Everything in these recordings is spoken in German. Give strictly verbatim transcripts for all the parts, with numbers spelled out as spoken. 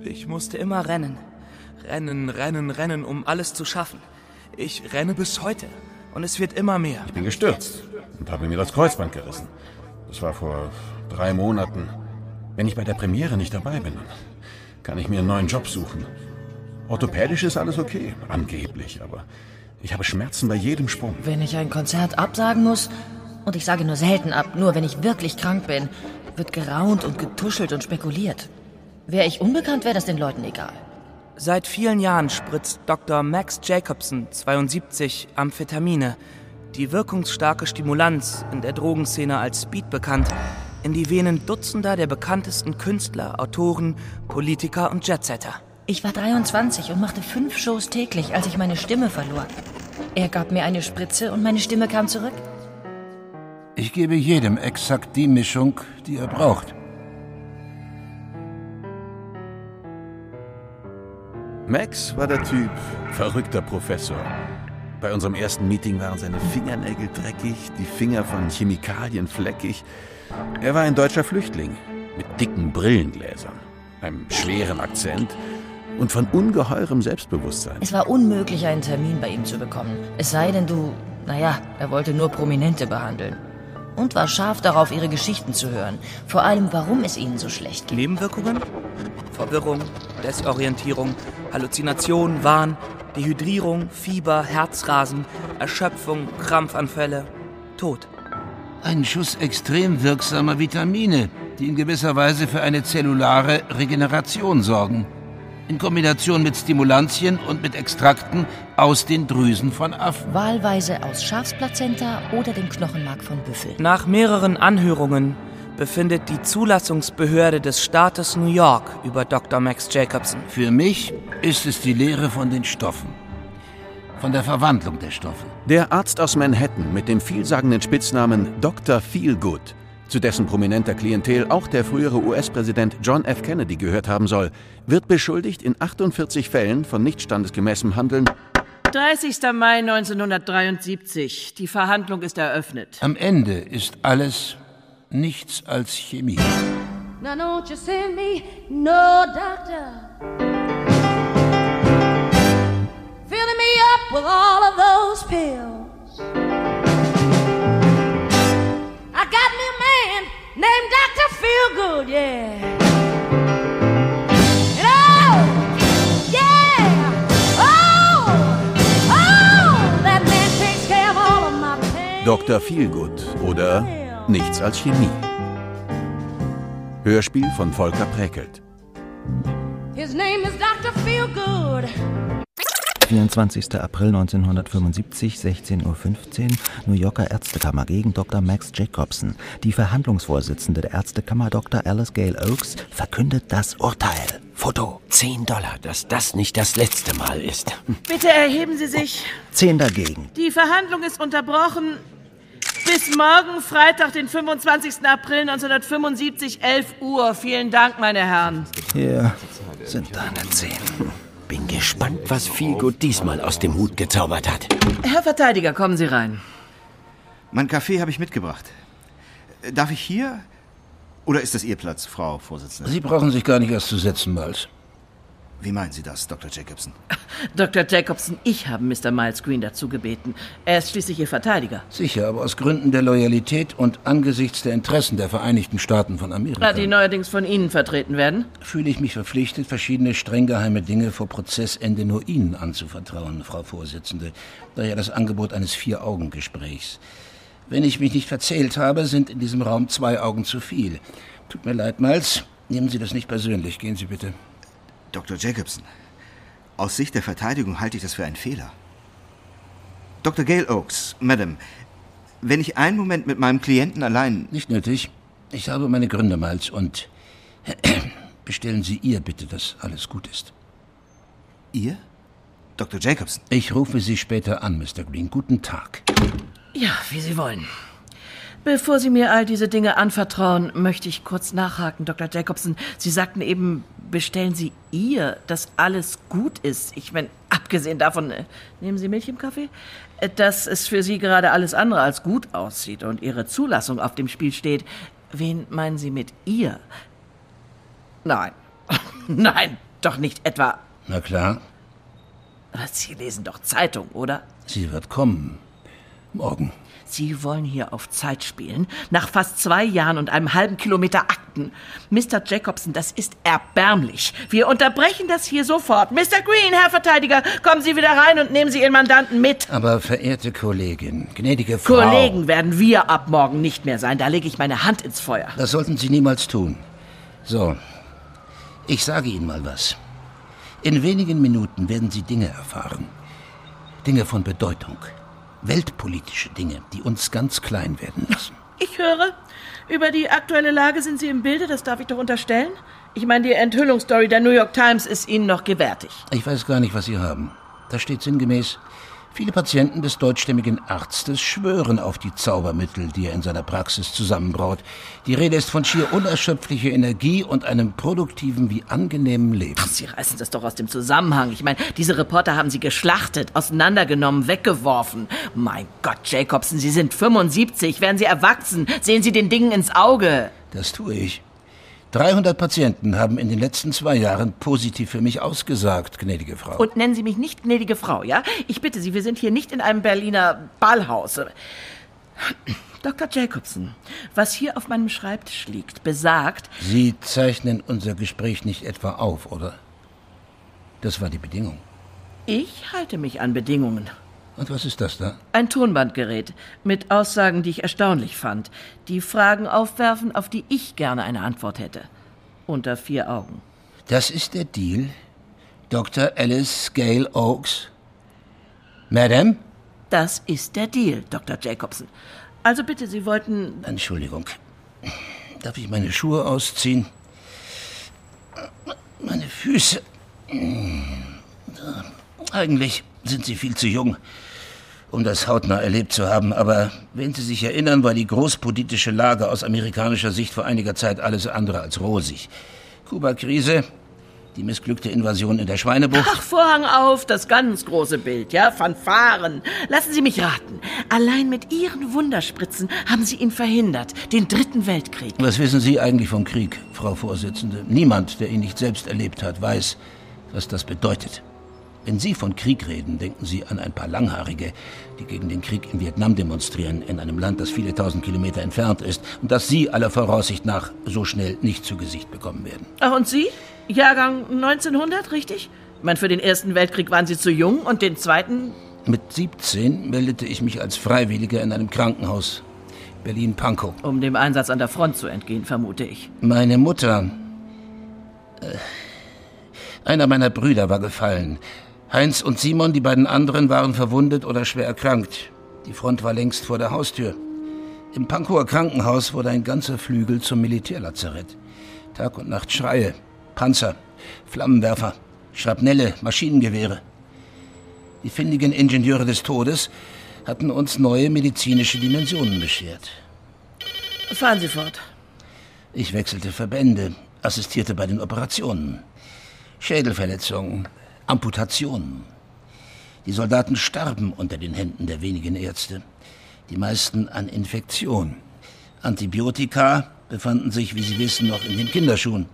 Ich musste immer rennen. Rennen, rennen, rennen, um alles zu schaffen. Ich renne bis heute. Und es wird immer mehr. Ich bin gestürzt und habe mir das Kreuzband gerissen. Das war vor drei Monaten. Wenn ich bei der Premiere nicht dabei bin, kann ich mir einen neuen Job suchen. Orthopädisch ist alles okay, angeblich, aber ich habe Schmerzen bei jedem Sprung. Wenn ich ein Konzert absagen muss, und ich sage nur selten ab, nur wenn ich wirklich krank bin, wird geraunt und getuschelt und spekuliert. Wäre ich unbekannt, wäre das den Leuten egal. Seit vielen Jahren spritzt Doktor Max Jacobson, zweiundsiebzig, Amphetamine, die wirkungsstarke Stimulanz, in der Drogenszene als Speed bekannt, in die Venen Dutzender der bekanntesten Künstler, Autoren, Politiker und Jetsetter. Ich war dreiundzwanzig und machte fünf Shows täglich, als ich meine Stimme verlor. Er gab mir eine Spritze und meine Stimme kam zurück. Ich gebe jedem exakt die Mischung, die er braucht. Max war der Typ, verrückter Professor. Bei unserem ersten Meeting waren seine Fingernägel dreckig, die Finger von Chemikalien fleckig. Er war ein deutscher Flüchtling mit dicken Brillengläsern, einem schweren Akzent und von ungeheurem Selbstbewusstsein. Es war unmöglich, einen Termin bei ihm zu bekommen. Es sei denn, du... Naja, er wollte nur Prominente behandeln. Und war scharf darauf, ihre Geschichten zu hören. Vor allem, warum es ihnen so schlecht geht. Nebenwirkungen? Verwirrung, Desorientierung, Halluzination, Wahn, Dehydrierung, Fieber, Herzrasen, Erschöpfung, Krampfanfälle, Tod. Ein Schuss extrem wirksamer Vitamine, die in gewisser Weise für eine zellulare Regeneration sorgen. In Kombination mit Stimulantien und mit Extrakten aus den Drüsen von Affen. Wahlweise aus Schafsplazenta oder dem Knochenmark von Büffel. Nach mehreren Anhörungen befindet die Zulassungsbehörde des Staates New York über Doktor Max Jacobson. Für mich ist es die Lehre von den Stoffen. Von der Verwandlung der Stoffe. Der Arzt aus Manhattan mit dem vielsagenden Spitznamen Doktor Feelgood, zu dessen prominenter Klientel auch der frühere U S-Präsident John F. Kennedy gehört haben soll, wird beschuldigt, in achtundvierzig Fällen von nicht standesgemäßem Handeln. dreißigster Mai neunzehnhundertdreiundsiebzig. Die Verhandlung ist eröffnet. Am Ende ist alles nichts als Chemie. Now don't you send me no doctor, filling me up with all of those pills. I got me a man named Doctor Feelgood, yeah. And oh, yeah, oh, oh, that man takes care of all of my pain. Doktor Feelgood oder Nichts als Chemie. Hörspiel von Volker Präkelt. His name is Doctor Feelgood. vierundzwanzigster April neunzehnhundertfünfundsiebzig, sechzehn Uhr fünfzehn, New Yorker Ärztekammer gegen Doktor Max Jacobson. Die Verhandlungsvorsitzende der Ärztekammer, Doktor Alice Gale Oakes, verkündet das Urteil. Foto. Zehn Dollar, dass das nicht das letzte Mal ist. Bitte erheben Sie sich. Zehn dagegen. Die Verhandlung ist unterbrochen. Bis morgen, Freitag, den fünfundzwanzigsten April neunzehnhundertfünfundsiebzig, elf Uhr. Vielen Dank, meine Herren. Hier sind deine zehn. Bin gespannt, was Feelgood diesmal aus dem Hut gezaubert hat. Herr Verteidiger, kommen Sie rein. Mein Kaffee habe ich mitgebracht. Darf ich hier? Oder ist das Ihr Platz, Frau Vorsitzende? Sie brauchen sich gar nicht erst zu setzen, Miles. Wie meinen Sie das, Doktor Jacobson? Doktor Jacobson, ich habe Mister Miles Green dazu gebeten. Er ist schließlich Ihr Verteidiger. Sicher, aber aus Gründen der Loyalität und angesichts der Interessen der Vereinigten Staaten von Amerika, die neuerdings von Ihnen vertreten werden, fühle ich mich verpflichtet, verschiedene streng geheime Dinge vor Prozessende nur Ihnen anzuvertrauen, Frau Vorsitzende. Daher das Angebot eines Vier-Augen-Gesprächs. Wenn ich mich nicht verzählt habe, sind in diesem Raum zwei Augen zu viel. Tut mir leid, Miles. Nehmen Sie das nicht persönlich. Gehen Sie bitte. Doktor Jacobson, aus Sicht der Verteidigung halte ich das für einen Fehler. Doktor Gale Oakes, Madam, wenn ich einen Moment mit meinem Klienten allein... Nicht nötig. Ich habe meine Gründe, Miles, und bestellen Sie ihr bitte, dass alles gut ist. Ihr? Doktor Jacobson? Ich rufe Sie später an, Mister Green. Guten Tag. Ja, wie Sie wollen. Bevor Sie mir all diese Dinge anvertrauen, möchte ich kurz nachhaken, Doktor Jacobson. Sie sagten eben, bestellen Sie ihr, dass alles gut ist. Ich meine, abgesehen davon, äh, nehmen Sie Milch im Kaffee? Äh, dass es für Sie gerade alles andere als gut aussieht und Ihre Zulassung auf dem Spiel steht. Wen meinen Sie mit ihr? Nein. Nein. doch nicht etwa... Na klar. Sie lesen doch Zeitung, oder? Sie wird kommen. Morgen. Sie wollen hier auf Zeit spielen? Nach fast zwei Jahren und einem halben Kilometer Akten. Mister Jacobson, das ist erbärmlich. Wir unterbrechen das hier sofort. Mister Green, Herr Verteidiger, kommen Sie wieder rein und nehmen Sie Ihren Mandanten mit. Aber verehrte Kollegin, gnädige Frau... Kollegen werden wir ab morgen nicht mehr sein. Da lege ich meine Hand ins Feuer. Das sollten Sie niemals tun. So, ich sage Ihnen mal was. In wenigen Minuten werden Sie Dinge erfahren. Dinge von Bedeutung. Weltpolitische Dinge, die uns ganz klein werden lassen. Ich höre, über die aktuelle Lage sind Sie im Bilde, das darf ich doch unterstellen? Ich meine, die Enthüllungsstory der New York Times ist Ihnen noch gewärtig. Ich weiß gar nicht, was Sie haben. Da steht sinngemäß, viele Patienten des deutschstämmigen Arztes schwören auf die Zaubermittel, die er in seiner Praxis zusammenbraut. Die Rede ist von schier unerschöpflicher Energie und einem produktiven wie angenehmen Leben. Ach, Sie reißen das doch aus dem Zusammenhang. Ich meine, diese Reporter haben Sie geschlachtet, auseinandergenommen, weggeworfen. Mein Gott, Jacobson, Sie sind fünfundsiebzig, werden Sie erwachsen, sehen Sie den Dingen ins Auge. Das tue ich. dreihundert Patienten haben in den letzten zwei Jahren positiv für mich ausgesagt, gnädige Frau. Und nennen Sie mich nicht gnädige Frau, ja? Ich bitte Sie, wir sind hier nicht in einem Berliner Ballhaus. Doktor Jacobson, was hier auf meinem Schreibtisch liegt, besagt... Sie zeichnen unser Gespräch nicht etwa auf, oder? Das war die Bedingung. Ich halte mich an Bedingungen. Und was ist das da? Ein Tonbandgerät mit Aussagen, die ich erstaunlich fand. Die Fragen aufwerfen, auf die ich gerne eine Antwort hätte. Unter vier Augen. Das ist der Deal? Doktor Alice Gale Oakes? Madame? Das ist der Deal, Doktor Jacobson. Also bitte, Sie wollten... Entschuldigung. Darf ich meine Schuhe ausziehen? Meine Füße... Eigentlich sind Sie viel zu jung, um das hautnah erlebt zu haben. Aber wenn Sie sich erinnern, war die großpolitische Lage aus amerikanischer Sicht vor einiger Zeit alles andere als rosig. Kuba-Krise, die missglückte Invasion in der Schweinebucht. Ach, Vorhang auf, das ganz große Bild, ja? Fanfaren. Lassen Sie mich raten. Allein mit Ihren Wunderspritzen haben Sie ihn verhindert. Den Dritten Weltkrieg. Was wissen Sie eigentlich vom Krieg, Frau Vorsitzende? Niemand, der ihn nicht selbst erlebt hat, weiß, was das bedeutet. Wenn Sie von Krieg reden, denken Sie an ein paar Langhaarige, die gegen den Krieg in Vietnam demonstrieren, in einem Land, das viele tausend Kilometer entfernt ist und das Sie aller Voraussicht nach so schnell nicht zu Gesicht bekommen werden. Ach, und Sie? Jahrgang neunzehnhundert, richtig? Ich meine, für den Ersten Weltkrieg waren Sie zu jung und den Zweiten... Mit siebzehn meldete ich mich als Freiwilliger in einem Krankenhaus, Berlin-Pankow. Um dem Einsatz an der Front zu entgehen, vermute ich. Meine Mutter... Äh, einer meiner Brüder war gefallen. Heinz und Simon, die beiden anderen, waren verwundet oder schwer erkrankt. Die Front war längst vor der Haustür. Im Pankower Krankenhaus wurde ein ganzer Flügel zum Militärlazarett. Tag und Nacht Schreie, Panzer, Flammenwerfer, Schrapnelle, Maschinengewehre. Die findigen Ingenieure des Todes hatten uns neue medizinische Dimensionen beschert. Fahren Sie fort. Ich wechselte Verbände, assistierte bei den Operationen. Schädelverletzungen, Amputationen. Die Soldaten starben unter den Händen der wenigen Ärzte. Die meisten an Infektion. Antibiotika befanden sich, wie Sie wissen, noch in den Kinderschuhen.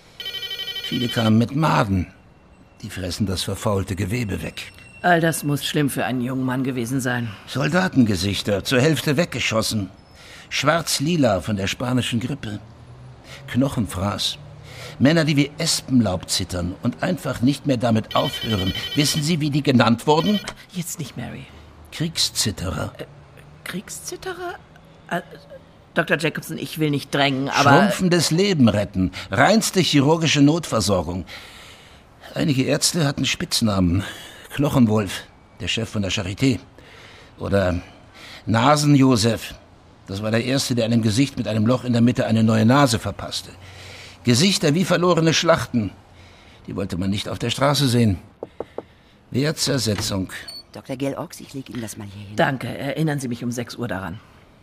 Viele kamen mit Maden. Die fressen das verfaulte Gewebe weg. All das muss schlimm für einen jungen Mann gewesen sein. Soldatengesichter, zur Hälfte weggeschossen. Schwarz-lila von der spanischen Grippe. Knochenfraß. Männer, die wie Espenlaub zittern und einfach nicht mehr damit aufhören. Wissen Sie, wie die genannt wurden? Jetzt nicht, Mary. Kriegszitterer. Äh, Kriegszitterer? Äh, Doktor Jacobson, ich will nicht drängen, aber... Schrumpfendes Leben retten. Reinste chirurgische Notversorgung. Einige Ärzte hatten Spitznamen. Knochenwolf, der Chef von der Charité. Oder Nasen-Josef. Das war der Erste, der einem Gesicht mit einem Loch in der Mitte eine neue Nase verpasste. Gesichter wie verlorene Schlachten. Die wollte man nicht auf der Straße sehen. Wehrzersetzung. Doktor Gale Oakes, ich lege Ihnen das mal hier hin. Danke, erinnern Sie mich um sechs Uhr daran.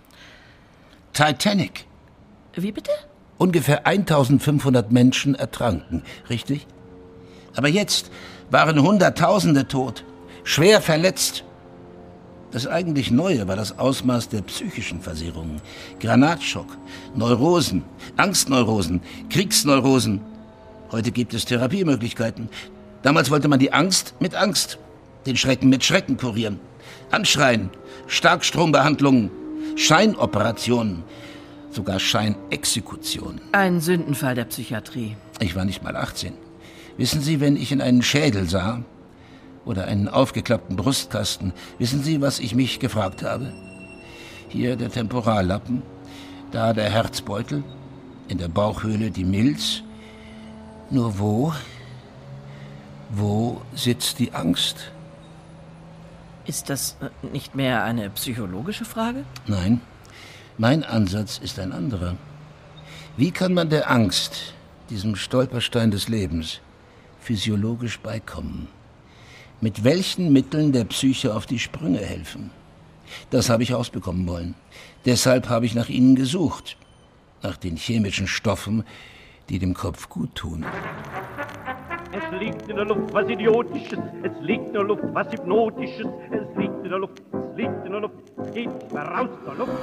Titanic. Wie bitte? Ungefähr eintausendfünfhundert Menschen ertranken, richtig? Aber jetzt waren Hunderttausende tot, schwer verletzt. Das eigentlich Neue war das Ausmaß der psychischen Versehrungen. Granatschock, Neurosen, Angstneurosen, Kriegsneurosen. Heute gibt es Therapiemöglichkeiten. Damals wollte man die Angst mit Angst, den Schrecken mit Schrecken kurieren. Anschreien, Starkstrombehandlungen, Scheinoperationen, sogar Scheinexekutionen. Ein Sündenfall der Psychiatrie. Ich war nicht mal achtzehn. Wissen Sie, wenn ich in einen Schädel sah oder einen aufgeklappten Brustkasten, wissen Sie, was ich mich gefragt habe? Hier der Temporallappen, da der Herzbeutel, in der Bauchhöhle die Milz. Nur wo, wo sitzt die Angst? Ist das nicht mehr eine psychologische Frage? Nein, mein Ansatz ist ein anderer. Wie kann man der Angst, diesem Stolperstein des Lebens, physiologisch beikommen? Mit welchen Mitteln der Psyche auf die Sprünge helfen? Das habe ich ausbekommen wollen. Deshalb habe ich nach ihnen gesucht. Nach den chemischen Stoffen, die dem Kopf gut tun. Es liegt in der Luft was Idiotisches, es liegt in der Luft was Hypnotisches, es liegt in der Luft, es liegt in der Luft, es geht nicht mehr raus der Luft.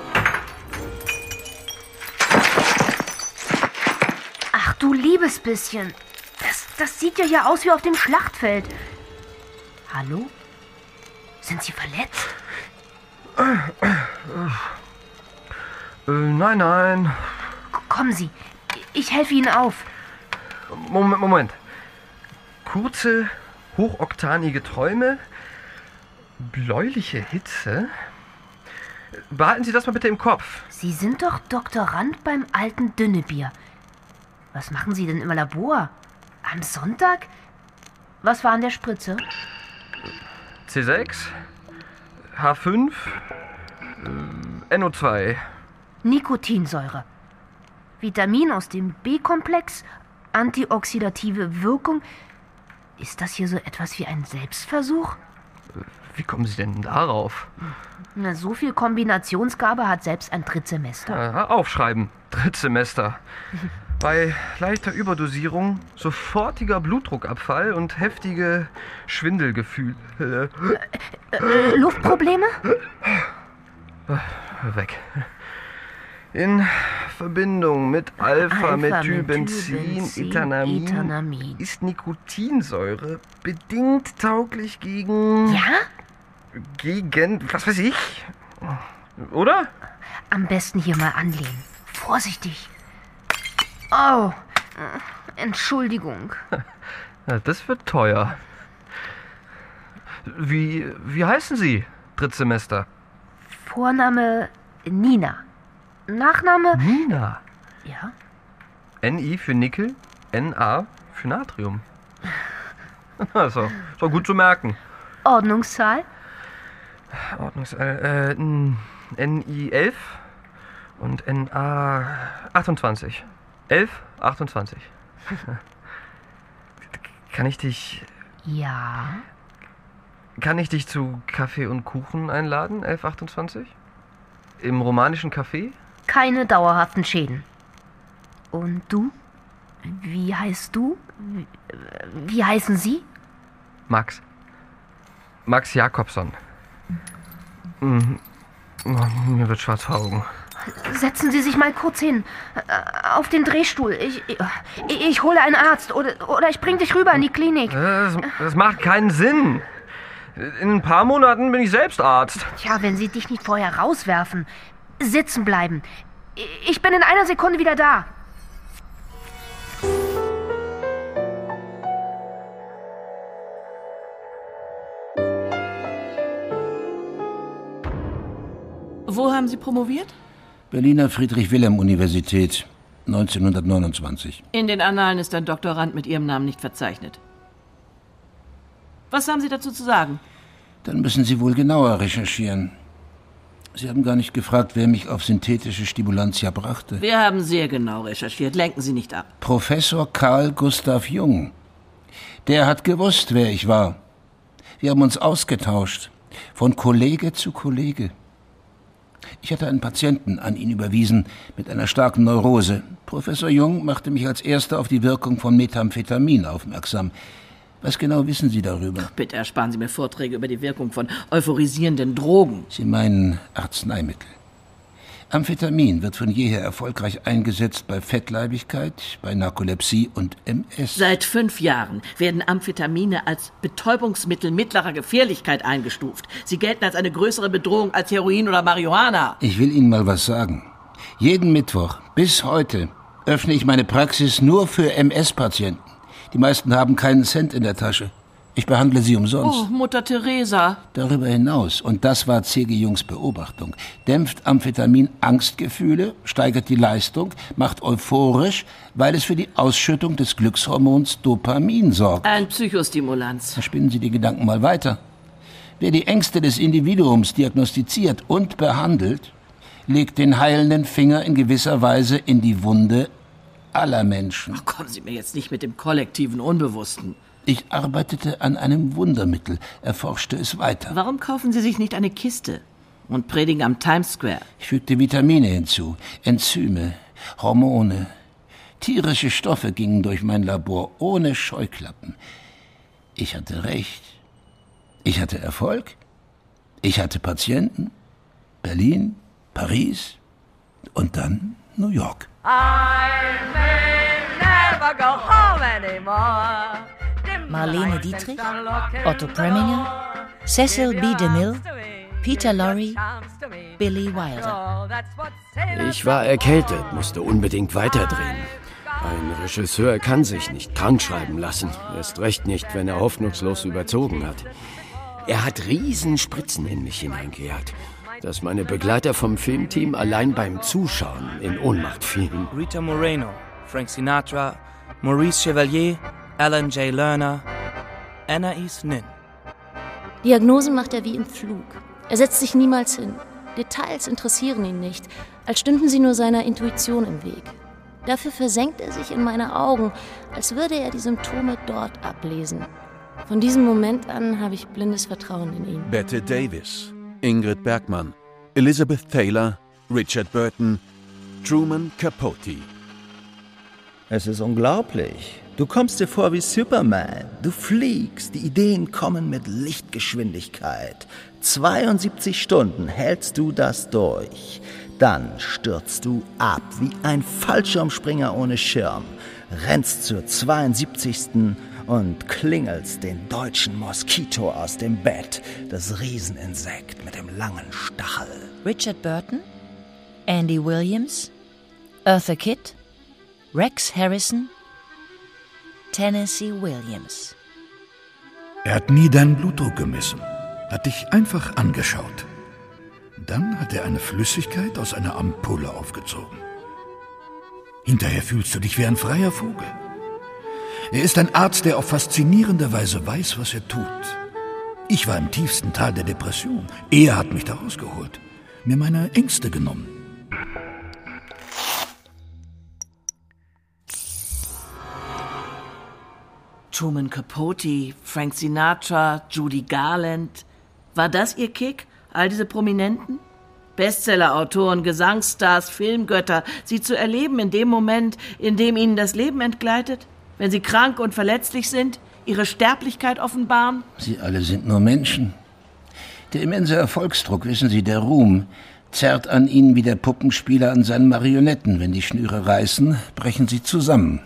Ach du liebes bisschen, das, das sieht ja hier aus wie auf dem Schlachtfeld. Hallo? Sind Sie verletzt? Äh, nein, nein. Kommen Sie, ich helfe Ihnen auf. Moment, Moment. Kurze, hochoktanige Träume, bläuliche Hitze. Behalten Sie das mal bitte im Kopf. Sie sind doch Doktorand beim alten Dünnebier. Was machen Sie denn im Labor? Am Sonntag? Was war an der Spritze? C sechs, H fünf, äh, N O zwei. Nikotinsäure. Vitamin aus dem B-Komplex, antioxidative Wirkung. Ist das hier so etwas wie ein Selbstversuch? Wie kommen Sie denn darauf? Na, so viel Kombinationsgabe hat selbst ein Drittsemester. Ja, aufschreiben. Drittsemester. Bei leichter Überdosierung sofortiger Blutdruckabfall und heftige Schwindelgefühle. Äh, äh, Luftprobleme? Weg. In Verbindung mit Alpha-Methylbenzin, Etanamin, Etanamin ist Nikotinsäure bedingt tauglich gegen... Ja? Gegen... was weiß ich? Oder? Am besten hier mal anlehnen. Vorsichtig. Oh, Entschuldigung. Ja, das wird teuer. Wie, wie heißen Sie, Drittsemester? Vorname Nina. Nachname? Nina? Ja. N I für Nickel, N A für Natrium. Also, ist doch gut zu merken. Ordnungszahl? Ordnungszahl, äh, N I elf und N A achtundzwanzig. elf, achtundzwanzig. Kann ich dich... Ja? Kann ich dich zu Kaffee und Kuchen einladen, elf achtundzwanzig? Im romanischen Café? Keine dauerhaften Schäden. Und du? Wie heißt du? Wie, wie heißen Sie? Max. Max Jakobson. Mhm. Oh, mir wird schwarz vor Augen. Setzen Sie sich mal kurz hin. Auf den Drehstuhl. Ich, ich, ich hole einen Arzt. Oder, oder ich bring dich rüber in die Klinik. Das, das macht keinen Sinn. In ein paar Monaten bin ich selbst Arzt. Tja, wenn Sie dich nicht vorher rauswerfen. Sitzen bleiben. Ich bin in einer Sekunde wieder da. Wo haben Sie promoviert? Berliner Friedrich-Wilhelm-Universität, neunzehnhundertneunundzwanzig. In den Annalen ist ein Doktorand mit Ihrem Namen nicht verzeichnet. Was haben Sie dazu zu sagen? Dann müssen Sie wohl genauer recherchieren. Sie haben gar nicht gefragt, wer mich auf synthetische Stimulantia brachte. Wir haben sehr genau recherchiert. Lenken Sie nicht ab. Professor Carl Gustav Jung. Der hat gewusst, wer ich war. Wir haben uns ausgetauscht. Von Kollege zu Kollege. Ich hatte einen Patienten an ihn überwiesen mit einer starken Neurose. Professor Jung machte mich als Erster auf die Wirkung von Methamphetamin aufmerksam. Was genau wissen Sie darüber? Ach, bitte ersparen Sie mir Vorträge über die Wirkung von euphorisierenden Drogen. Sie meinen Arzneimittel. Amphetamin wird von jeher erfolgreich eingesetzt bei Fettleibigkeit, bei Narkolepsie und M S. Seit fünf Jahren werden Amphetamine als Betäubungsmittel mittlerer Gefährlichkeit eingestuft. Sie gelten als eine größere Bedrohung als Heroin oder Marihuana. Ich will Ihnen mal was sagen. Jeden Mittwoch bis heute öffne ich meine Praxis nur für M S-Patienten. Die meisten haben keinen Cent in der Tasche. Ich behandle sie umsonst. Oh, Mutter Teresa. Darüber hinaus, und das war C G. Jungs Beobachtung, dämpft Amphetamin Angstgefühle, steigert die Leistung, macht euphorisch, weil es für die Ausschüttung des Glückshormons Dopamin sorgt. Ein Psychostimulanz. Verspinnen Sie die Gedanken mal weiter. Wer die Ängste des Individuums diagnostiziert und behandelt, legt den heilenden Finger in gewisser Weise in die Wunde aller Menschen. Ach, kommen Sie mir jetzt nicht mit dem kollektiven Unbewussten. Ich arbeitete an einem Wundermittel, erforschte es weiter. Warum kaufen Sie sich nicht eine Kiste und predigen am Times Square? Ich fügte Vitamine hinzu, Enzyme, Hormone. Tierische Stoffe gingen durch mein Labor ohne Scheuklappen. Ich hatte recht. Ich hatte Erfolg. Ich hatte Patienten. Berlin, Paris und dann New York. I may never go home anymore. Marlene Dietrich, Otto Preminger, Cecil B. DeMille, Peter Lorre, Billy Wilder. Ich war erkältet, musste unbedingt weiterdrehen. Ein Regisseur kann sich nicht krank schreiben lassen. Erst recht nicht, wenn er hoffnungslos überzogen hat. Er hat Riesenspritzen in mich hineingejagt, dass meine Begleiter vom Filmteam allein beim Zuschauen in Ohnmacht fielen. Rita Moreno, Frank Sinatra, Maurice Chevalier, Alan J. Lerner, Anais Nin. Diagnosen macht er wie im Flug. Er setzt sich niemals hin. Details interessieren ihn nicht, als stünden sie nur seiner Intuition im Weg. Dafür versenkt er sich in meine Augen, als würde er die Symptome dort ablesen. Von diesem Moment an habe ich blindes Vertrauen in ihn. Bette Davis, Ingrid Bergmann, Elizabeth Taylor, Richard Burton, Truman Capote. Es ist unglaublich. Du kommst dir vor wie Superman. Du fliegst, die Ideen kommen mit Lichtgeschwindigkeit. zweiundsiebzig Stunden hältst du das durch. Dann stürzt du ab wie ein Fallschirmspringer ohne Schirm, rennst zur zweiundsiebzigsten und klingelst den deutschen Moskito aus dem Bett, das Rieseninsekt mit dem langen Stachel. Richard Burton, Andy Williams, Eartha Kitt, Rex Harrison, Tennessee Williams. Er hat nie deinen Blutdruck gemessen, hat dich einfach angeschaut. Dann hat er eine Flüssigkeit aus einer Ampulle aufgezogen. Hinterher fühlst du dich wie ein freier Vogel. Er ist ein Arzt, der auf faszinierende Weise weiß, was er tut. Ich war im tiefsten Tal der Depression. Er hat mich da rausgeholt, mir meine Ängste genommen. Truman Capote, Frank Sinatra, Judy Garland. War das Ihr Kick? All diese Prominenten? Bestseller-Autoren, Gesangsstars, Filmgötter, sie zu erleben in dem Moment, in dem ihnen das Leben entgleitet? Wenn sie krank und verletzlich sind, ihre Sterblichkeit offenbaren? Sie alle sind nur Menschen. Der immense Erfolgsdruck, wissen Sie, der Ruhm, zerrt an ihnen wie der Puppenspieler an seinen Marionetten. Wenn die Schnüre reißen, brechen sie zusammen.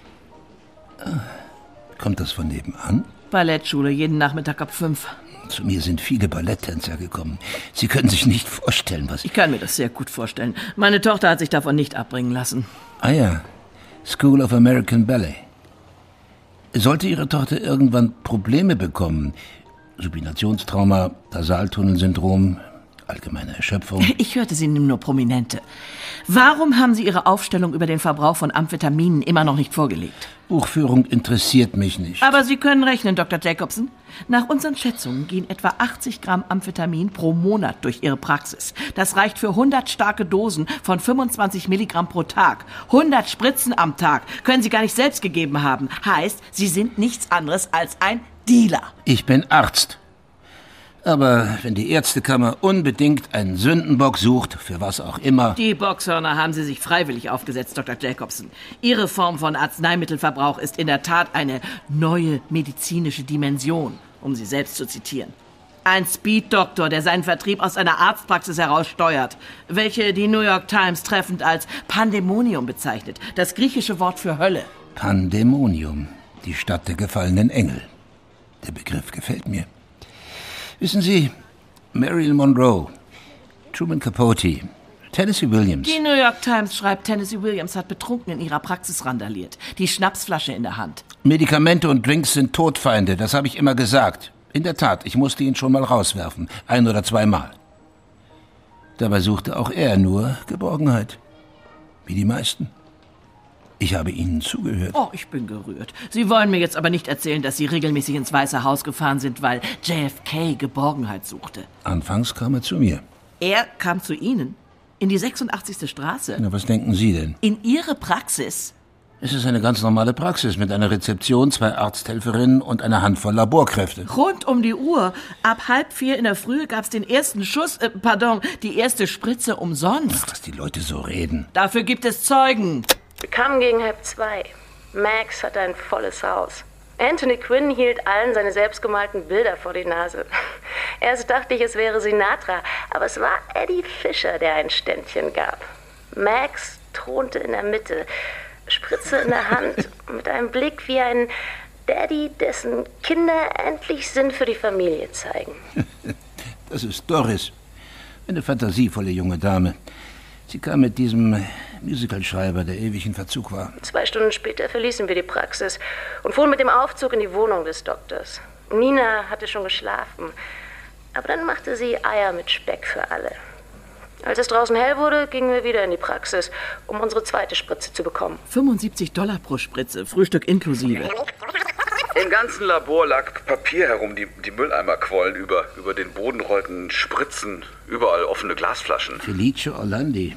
Kommt das von nebenan? Ballettschule, jeden Nachmittag ab fünf. Zu mir sind viele Balletttänzer gekommen. Sie können sich nicht vorstellen, was... Ich kann mir das sehr gut vorstellen. Meine Tochter hat sich davon nicht abbringen lassen. Ah ja, School of American Ballet. Sollte Ihre Tochter irgendwann Probleme bekommen, Supinationstrauma, Tarsaltunnelsyndrom, allgemeine Erschöpfung... Ich hörte, Sie nehmen nur Prominente. Warum haben Sie Ihre Aufstellung über den Verbrauch von Amphetaminen immer noch nicht vorgelegt? Buchführung interessiert mich nicht. Aber Sie können rechnen, Doktor Jacobson. Nach unseren Schätzungen gehen etwa achtzig Gramm Amphetamin pro Monat durch Ihre Praxis. Das reicht für hundert starke Dosen von fünfundzwanzig Milligramm pro Tag. hundert Spritzen am Tag können Sie gar nicht selbst gegeben haben. Heißt, Sie sind nichts anderes als ein Dealer. Ich bin Arzt. Aber wenn die Ärztekammer unbedingt einen Sündenbock sucht, für was auch immer... Die Boxhörner haben Sie sich freiwillig aufgesetzt, Doktor Jacobson. Ihre Form von Arzneimittelverbrauch ist in der Tat eine neue medizinische Dimension, um Sie selbst zu zitieren. Ein Speed-Doktor, der seinen Vertrieb aus einer Arztpraxis heraus steuert, welche die New York Times treffend als Pandemonium bezeichnet, das griechische Wort für Hölle. Pandemonium, die Stadt der gefallenen Engel. Der Begriff gefällt mir. Wissen Sie, Marilyn Monroe, Truman Capote, Tennessee Williams. Die New York Times schreibt, Tennessee Williams hat betrunken in ihrer Praxis randaliert, die Schnapsflasche in der Hand. Medikamente und Drinks sind Todfeinde, das habe ich immer gesagt. In der Tat, ich musste ihn schon mal rauswerfen, ein oder zweimal. Dabei suchte auch er nur Geborgenheit, wie die meisten. Ich habe Ihnen zugehört. Oh, ich bin gerührt. Sie wollen mir jetzt aber nicht erzählen, dass Sie regelmäßig ins Weiße Haus gefahren sind, weil J F K Geborgenheit suchte. Anfangs kam er zu mir. Er kam zu Ihnen? In die sechsundachtzigste Straße? Na, was denken Sie denn? In Ihre Praxis? Es ist eine ganz normale Praxis mit einer Rezeption, zwei Arzthelferinnen und einer Handvoll Laborkräfte. Rund um die Uhr. Ab halb vier in der Früh gab's den ersten Schuss, äh, pardon, die erste Spritze umsonst. Ach, was die Leute so reden. Dafür gibt es Zeugen. Wir kamen gegen halb zwei. Max hatte ein volles Haus. Anthony Quinn hielt allen seine selbstgemalten Bilder vor die Nase. Erst dachte ich, es wäre Sinatra, aber es war Eddie Fisher, der ein Ständchen gab. Max thronte in der Mitte, Spritze in der Hand, mit einem Blick wie ein Daddy, dessen Kinder endlich Sinn für die Familie zeigen. Das ist Doris, eine fantasievolle junge Dame. Sie kam mit diesem Musicalschreiber, der ewig in Verzug war. Zwei Stunden später verließen wir die Praxis und fuhren mit dem Aufzug in die Wohnung des Doktors. Nina hatte schon geschlafen, aber dann machte sie Eier mit Speck für alle. Als es draußen hell wurde, gingen wir wieder in die Praxis, um unsere zweite Spritze zu bekommen. fünfundsiebzig Dollar pro Spritze, Frühstück inklusive. Im ganzen Labor lag Papier herum, die, die Mülleimer quollen über. Über den Boden rollten Spritzen, überall offene Glasflaschen. Felice Orlandi.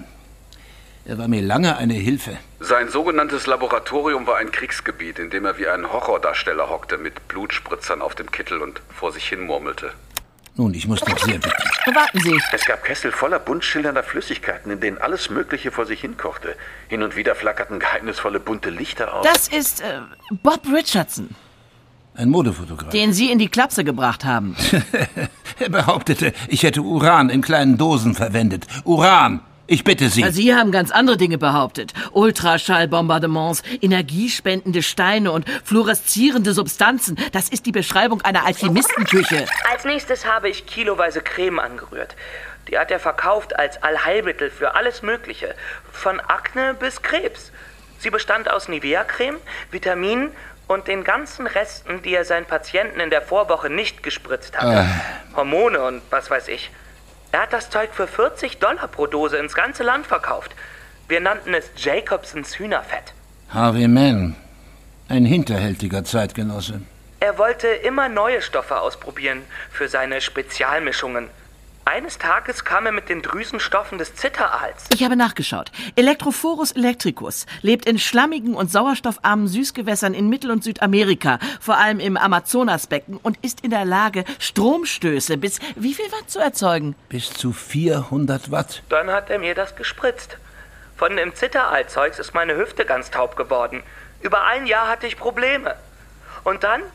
Er war mir lange eine Hilfe. Sein sogenanntes Laboratorium war ein Kriegsgebiet, in dem er wie ein Horrordarsteller hockte, mit Blutspritzern auf dem Kittel und vor sich hin murmelte. Nun, ich muss doch sehr bitten. Warten Sie. Es gab Kessel voller bunt schillernder Flüssigkeiten, in denen alles Mögliche vor sich hinkochte. Hin und wieder flackerten geheimnisvolle bunte Lichter auf. Das ist äh, Bob Richardson. Ein Modefotograf. Den Sie in die Klapse gebracht haben. Er behauptete, ich hätte Uran in kleinen Dosen verwendet. Uran! Ich bitte Sie. Sie haben ganz andere Dinge behauptet. Ultraschallbombardements, energiespendende Steine und fluoreszierende Substanzen. Das ist die Beschreibung einer Alchemistenküche. Als nächstes habe ich kiloweise Creme angerührt. Die hat er verkauft als Allheilmittel für alles Mögliche. Von Akne bis Krebs. Sie bestand aus Nivea-Creme, Vitaminen und den ganzen Resten, die er seinen Patienten in der Vorwoche nicht gespritzt hatte. Äh. Hormone und was weiß ich. Er hat das Zeug für vierzig Dollar pro Dose ins ganze Land verkauft. Wir nannten es Jacobsons Hühnerfett. Harvey Mann, ein hinterhältiger Zeitgenosse. Er wollte immer neue Stoffe ausprobieren für seine Spezialmischungen. Eines Tages kam er mit den Drüsenstoffen des Zitteraals. Ich habe nachgeschaut. Electrophorus electricus lebt in schlammigen und sauerstoffarmen Süßgewässern in Mittel- und Südamerika, vor allem im Amazonasbecken, und ist in der Lage, Stromstöße bis wie viel Watt zu erzeugen? Bis zu vierhundert Watt. Dann hat er mir das gespritzt. Von dem Zitteraalzeugs ist meine Hüfte ganz taub geworden. Über ein Jahr hatte ich Probleme. Und dann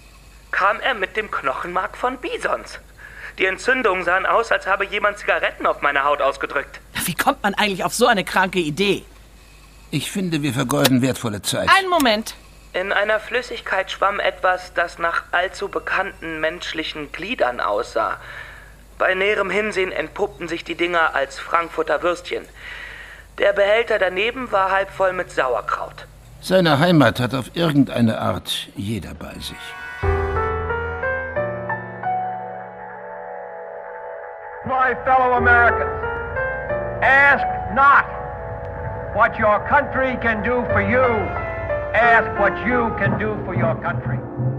kam er mit dem Knochenmark von Bisons. Die Entzündungen sahen aus, als habe jemand Zigaretten auf meine Haut ausgedrückt. Wie kommt man eigentlich auf so eine kranke Idee? Ich finde, wir vergeuden wertvolle Zeit. Einen Moment. In einer Flüssigkeit schwamm etwas, das nach allzu bekannten menschlichen Gliedern aussah. Bei näherem Hinsehen entpuppten sich die Dinger als Frankfurter Würstchen. Der Behälter daneben war halb voll mit Sauerkraut. Seine Heimat hat auf irgendeine Art jeder bei sich. My fellow Americans, ask not what your country can do for you. Ask what you can do for your country.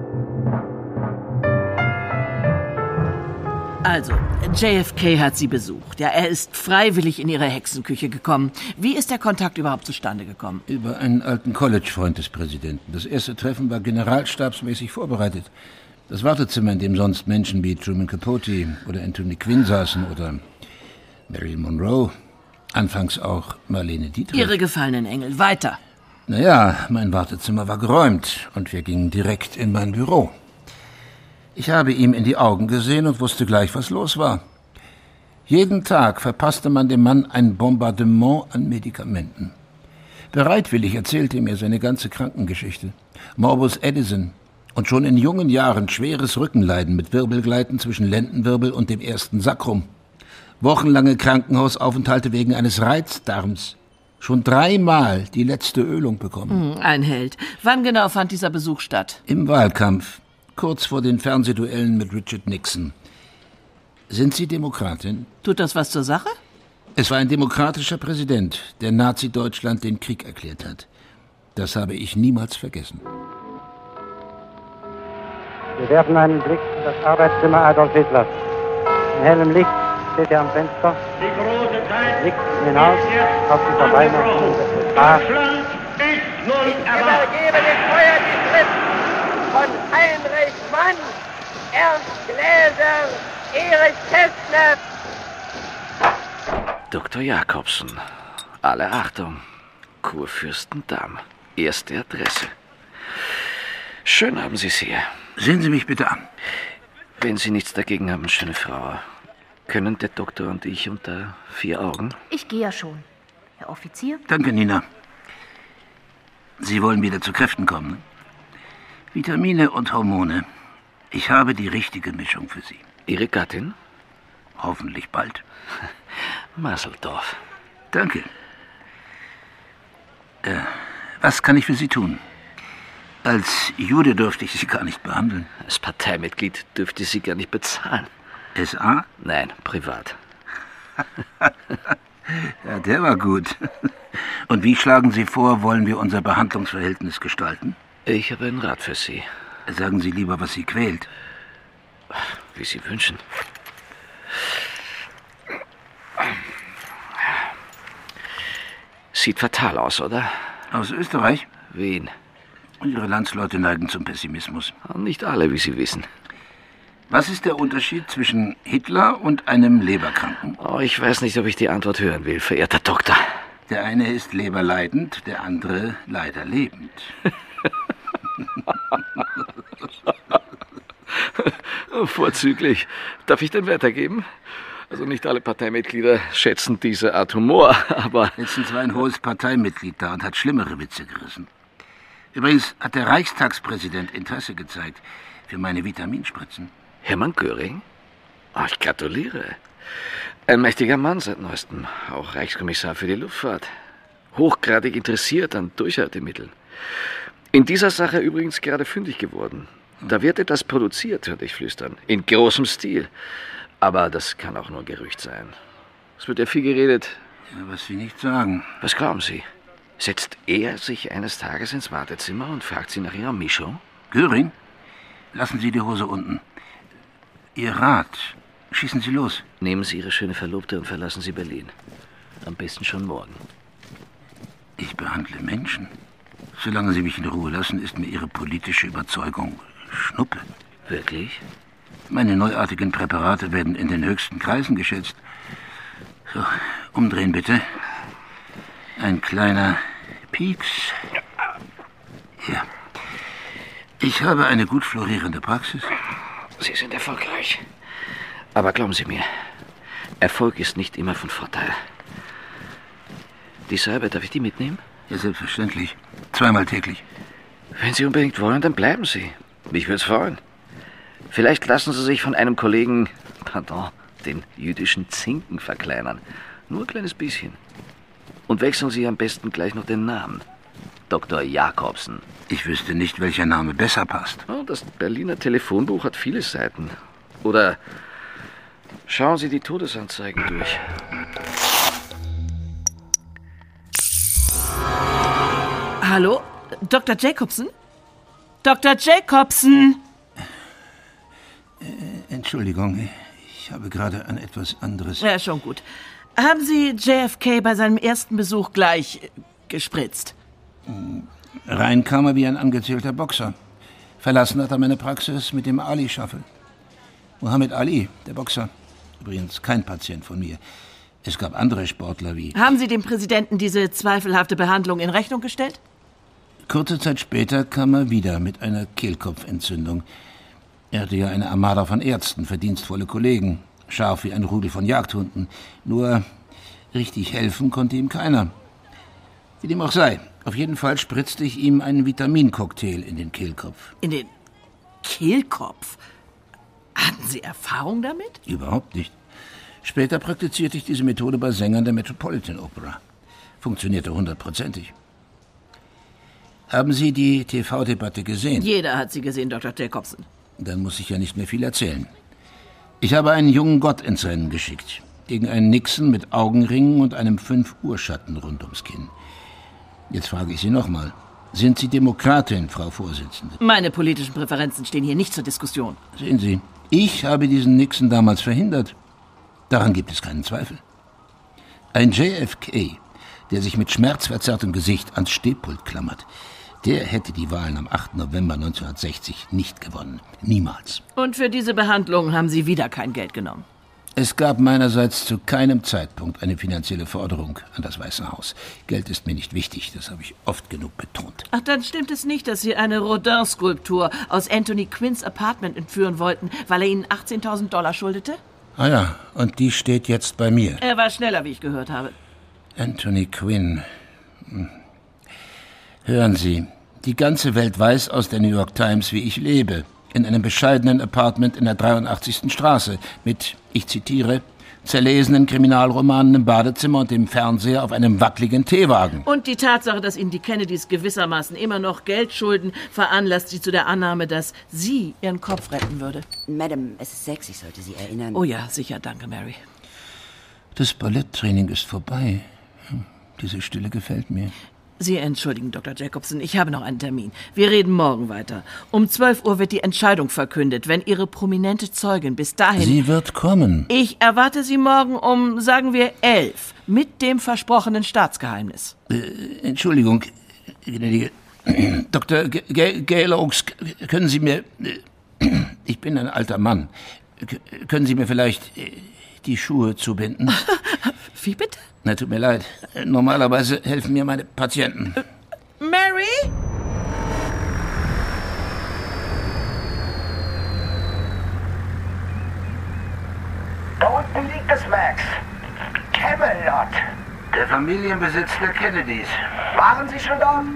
Also, J F K hat Sie besucht. Ja, er ist freiwillig in Ihre Hexenküche gekommen. Wie ist der Kontakt überhaupt zustande gekommen? Über einen alten College-Freund des Präsidenten. Das erste Treffen war generalstabsmäßig vorbereitet. Das Wartezimmer, in dem sonst Menschen wie Truman Capote oder Anthony Quinn saßen oder Marilyn Monroe, anfangs auch Marlene Dietrich. Ihre gefallenen Engel, weiter. Naja, mein Wartezimmer war geräumt und wir gingen direkt in mein Büro. Ich habe ihm in die Augen gesehen und wusste gleich, was los war. Jeden Tag verpasste man dem Mann ein Bombardement an Medikamenten. Bereitwillig erzählte er mir seine ganze Krankengeschichte. Morbus Addison und schon in jungen Jahren schweres Rückenleiden mit Wirbelgleiten zwischen Lendenwirbel und dem ersten Sacrum. Wochenlange Krankenhausaufenthalte wegen eines Reizdarms. Schon dreimal die letzte Ölung bekommen. Hm, ein Held. Wann genau fand dieser Besuch statt? Im Wahlkampf, kurz vor den Fernsehduellen mit Richard Nixon. Sind Sie Demokratin? Tut das was zur Sache? Es war ein demokratischer Präsident, der Nazi-Deutschland den Krieg erklärt hat. Das habe ich niemals vergessen. Wir werfen einen Blick in das Arbeitszimmer Adolf Hitlers. In hellem Licht steht er am Fenster, blickt hinaus auf die vorbeimarschierende Gefahr. Ich übergebe den Feuer die Schrift von Heinrich Mann, Ernst Gläser, Erich Kästner. Doktor Jacobsen, alle Achtung, Kurfürstendamm, erste Adresse. Schön haben Sie es hier. Sehen Sie mich bitte an. Wenn Sie nichts dagegen haben, schöne Frau, können der Doktor und ich unter vier Augen? Ich gehe ja schon. Herr Offizier? Danke, Nina. Sie wollen wieder zu Kräften kommen. Vitamine und Hormone. Ich habe die richtige Mischung für Sie. Ihre Gattin? Hoffentlich bald. Maseldorf. Danke. Äh, was kann ich für Sie tun? Als Jude dürfte ich Sie gar nicht behandeln. Als Parteimitglied dürfte Sie gar nicht bezahlen. S A? Nein, privat. Ja, der war gut. Und wie schlagen Sie vor, wollen wir unser Behandlungsverhältnis gestalten? Ich habe einen Rat für Sie. Sagen Sie lieber, was Sie quält. Wie Sie wünschen. Sieht fatal aus, oder? Aus Österreich? Wen? Ihre Landsleute neigen zum Pessimismus. Nicht alle, wie Sie wissen. Was ist der Unterschied zwischen Hitler und einem Leberkranken? Oh, ich weiß nicht, ob ich die Antwort hören will, verehrter Doktor. Der eine ist leberleidend, der andere leider lebend. Vorzüglich. Darf ich denn weitergeben? Also nicht alle Parteimitglieder schätzen diese Art Humor, aber... Letztens war ein hohes Parteimitglied da und hat schlimmere Witze gerissen. Übrigens hat der Reichstagspräsident Interesse gezeigt für meine Vitaminspritzen. Hermann Göring? Oh, ich gratuliere. Ein mächtiger Mann seit neuestem, auch Reichskommissar für die Luftfahrt. Hochgradig interessiert an Durchhaltemitteln. In dieser Sache übrigens gerade fündig geworden. Da wird etwas produziert, hörte ich flüstern. In großem Stil. Aber das kann auch nur Gerücht sein. Es wird ja viel geredet. Ja, was Sie nicht sagen. Was glauben Sie? Setzt er sich eines Tages ins Wartezimmer und fragt Sie nach Ihrer Mischung? Göring, lassen Sie die Hose unten. Ihr Rat. Schießen Sie los. Nehmen Sie Ihre schöne Verlobte und verlassen Sie Berlin. Am besten schon morgen. Ich behandle Menschen. Solange Sie mich in Ruhe lassen, ist mir Ihre politische Überzeugung Schnuppe. Wirklich? Meine neuartigen Präparate werden in den höchsten Kreisen geschätzt. So, umdrehen bitte. Ein kleiner Pieks. Ja. Ich habe eine gut florierende Praxis. Sie sind erfolgreich. Aber glauben Sie mir, Erfolg ist nicht immer von Vorteil. Die Salbe, darf ich die mitnehmen? Ja, selbstverständlich. Zweimal täglich. Wenn Sie unbedingt wollen, dann bleiben Sie. Mich würde es freuen. Vielleicht lassen Sie sich von einem Kollegen, pardon, den jüdischen Zinken verkleinern. Nur ein kleines bisschen. Und wechseln Sie am besten gleich noch den Namen. Doktor Jacobsen. Ich wüsste nicht, welcher Name besser passt. Oh, das Berliner Telefonbuch hat viele Seiten. Oder schauen Sie die Todesanzeigen durch. Hallo? Doktor Jacobsen? Doktor Jacobsen! Äh, Entschuldigung, ich habe gerade an etwas anderes... Ja, schon gut. Haben Sie J F K bei seinem ersten Besuch gleich äh, gespritzt? Rein kam er wie ein angezählter Boxer. Verlassen hat er meine Praxis mit dem Ali-Shuffle. Muhammad Ali, der Boxer. Übrigens kein Patient von mir. Es gab andere Sportler wie... Haben Sie dem Präsidenten diese zweifelhafte Behandlung in Rechnung gestellt? Kurze Zeit später kam er wieder mit einer Kehlkopfentzündung. Er hatte ja eine Armada von Ärzten, verdienstvolle Kollegen, scharf wie ein Rudel von Jagdhunden. Nur richtig helfen konnte ihm keiner. Wie dem auch sei, auf jeden Fall spritzte ich ihm einen Vitamincocktail in den Kehlkopf. In den Kehlkopf? Hatten Sie Erfahrung damit? Überhaupt nicht. Später praktizierte ich diese Methode bei Sängern der Metropolitan Opera. Funktionierte hundertprozentig. Haben Sie die T V-Debatte gesehen? Jeder hat sie gesehen, Doktor Jacobson. Dann muss ich ja nicht mehr viel erzählen. Ich habe einen jungen Gott ins Rennen geschickt. Gegen einen Nixon mit Augenringen und einem fünf-Uhr-Schatten rund ums Kinn. Jetzt frage ich Sie nochmal. Sind Sie Demokratin, Frau Vorsitzende? Meine politischen Präferenzen stehen hier nicht zur Diskussion. Sehen Sie, ich habe diesen Nixon damals verhindert. Daran gibt es keinen Zweifel. Ein J F K, der sich mit schmerzverzerrtem Gesicht ans Stehpult klammert, der hätte die Wahlen am achten November neunzehnhundertsechzig nicht gewonnen. Niemals. Und für diese Behandlung haben Sie wieder kein Geld genommen? Es gab meinerseits zu keinem Zeitpunkt eine finanzielle Forderung an das Weiße Haus. Geld ist mir nicht wichtig, das habe ich oft genug betont. Ach, dann stimmt es nicht, dass Sie eine Rodin-Skulptur aus Anthony Quinns Apartment entführen wollten, weil er Ihnen achtzehntausend Dollar schuldete? Ah ja, und die steht jetzt bei mir. Er war schneller, wie ich gehört habe. Anthony Quinn. Hm. Hören Sie, die ganze Welt weiß aus der New York Times, wie ich lebe. In einem bescheidenen Apartment in der dreiundachtzigsten Straße mit, ich zitiere, zerlesenen Kriminalromanen im Badezimmer und dem Fernseher auf einem wackeligen Teewagen. Und die Tatsache, dass Ihnen die Kennedys gewissermaßen immer noch Geld schulden, veranlasst Sie zu der Annahme, dass sie Ihren Kopf retten würde. Madame, es ist sechs, ich sollte Sie erinnern. Oh ja, sicher, danke, Mary. Das Balletttraining ist vorbei. Diese Stille gefällt mir. Sie entschuldigen, Doktor Jacobson, ich habe noch einen Termin. Wir reden morgen weiter. Um zwölf Uhr wird die Entscheidung verkündet, wenn Ihre prominente Zeugin bis dahin... Sie wird kommen. Ich erwarte Sie morgen um, sagen wir, elf, mit dem versprochenen Staatsgeheimnis. Äh, Entschuldigung, gnädige Doktor Gale Oaks, können Sie mir... Äh, ich bin ein alter Mann. K können Sie mir vielleicht äh, die Schuhe zubinden? Wie bitte? Na, tut mir leid. Normalerweise helfen mir meine Patienten. Äh, Mary? Da unten liegt es, Max. Camelot. Der Familienbesitz der Kennedys. Waren Sie schon dort?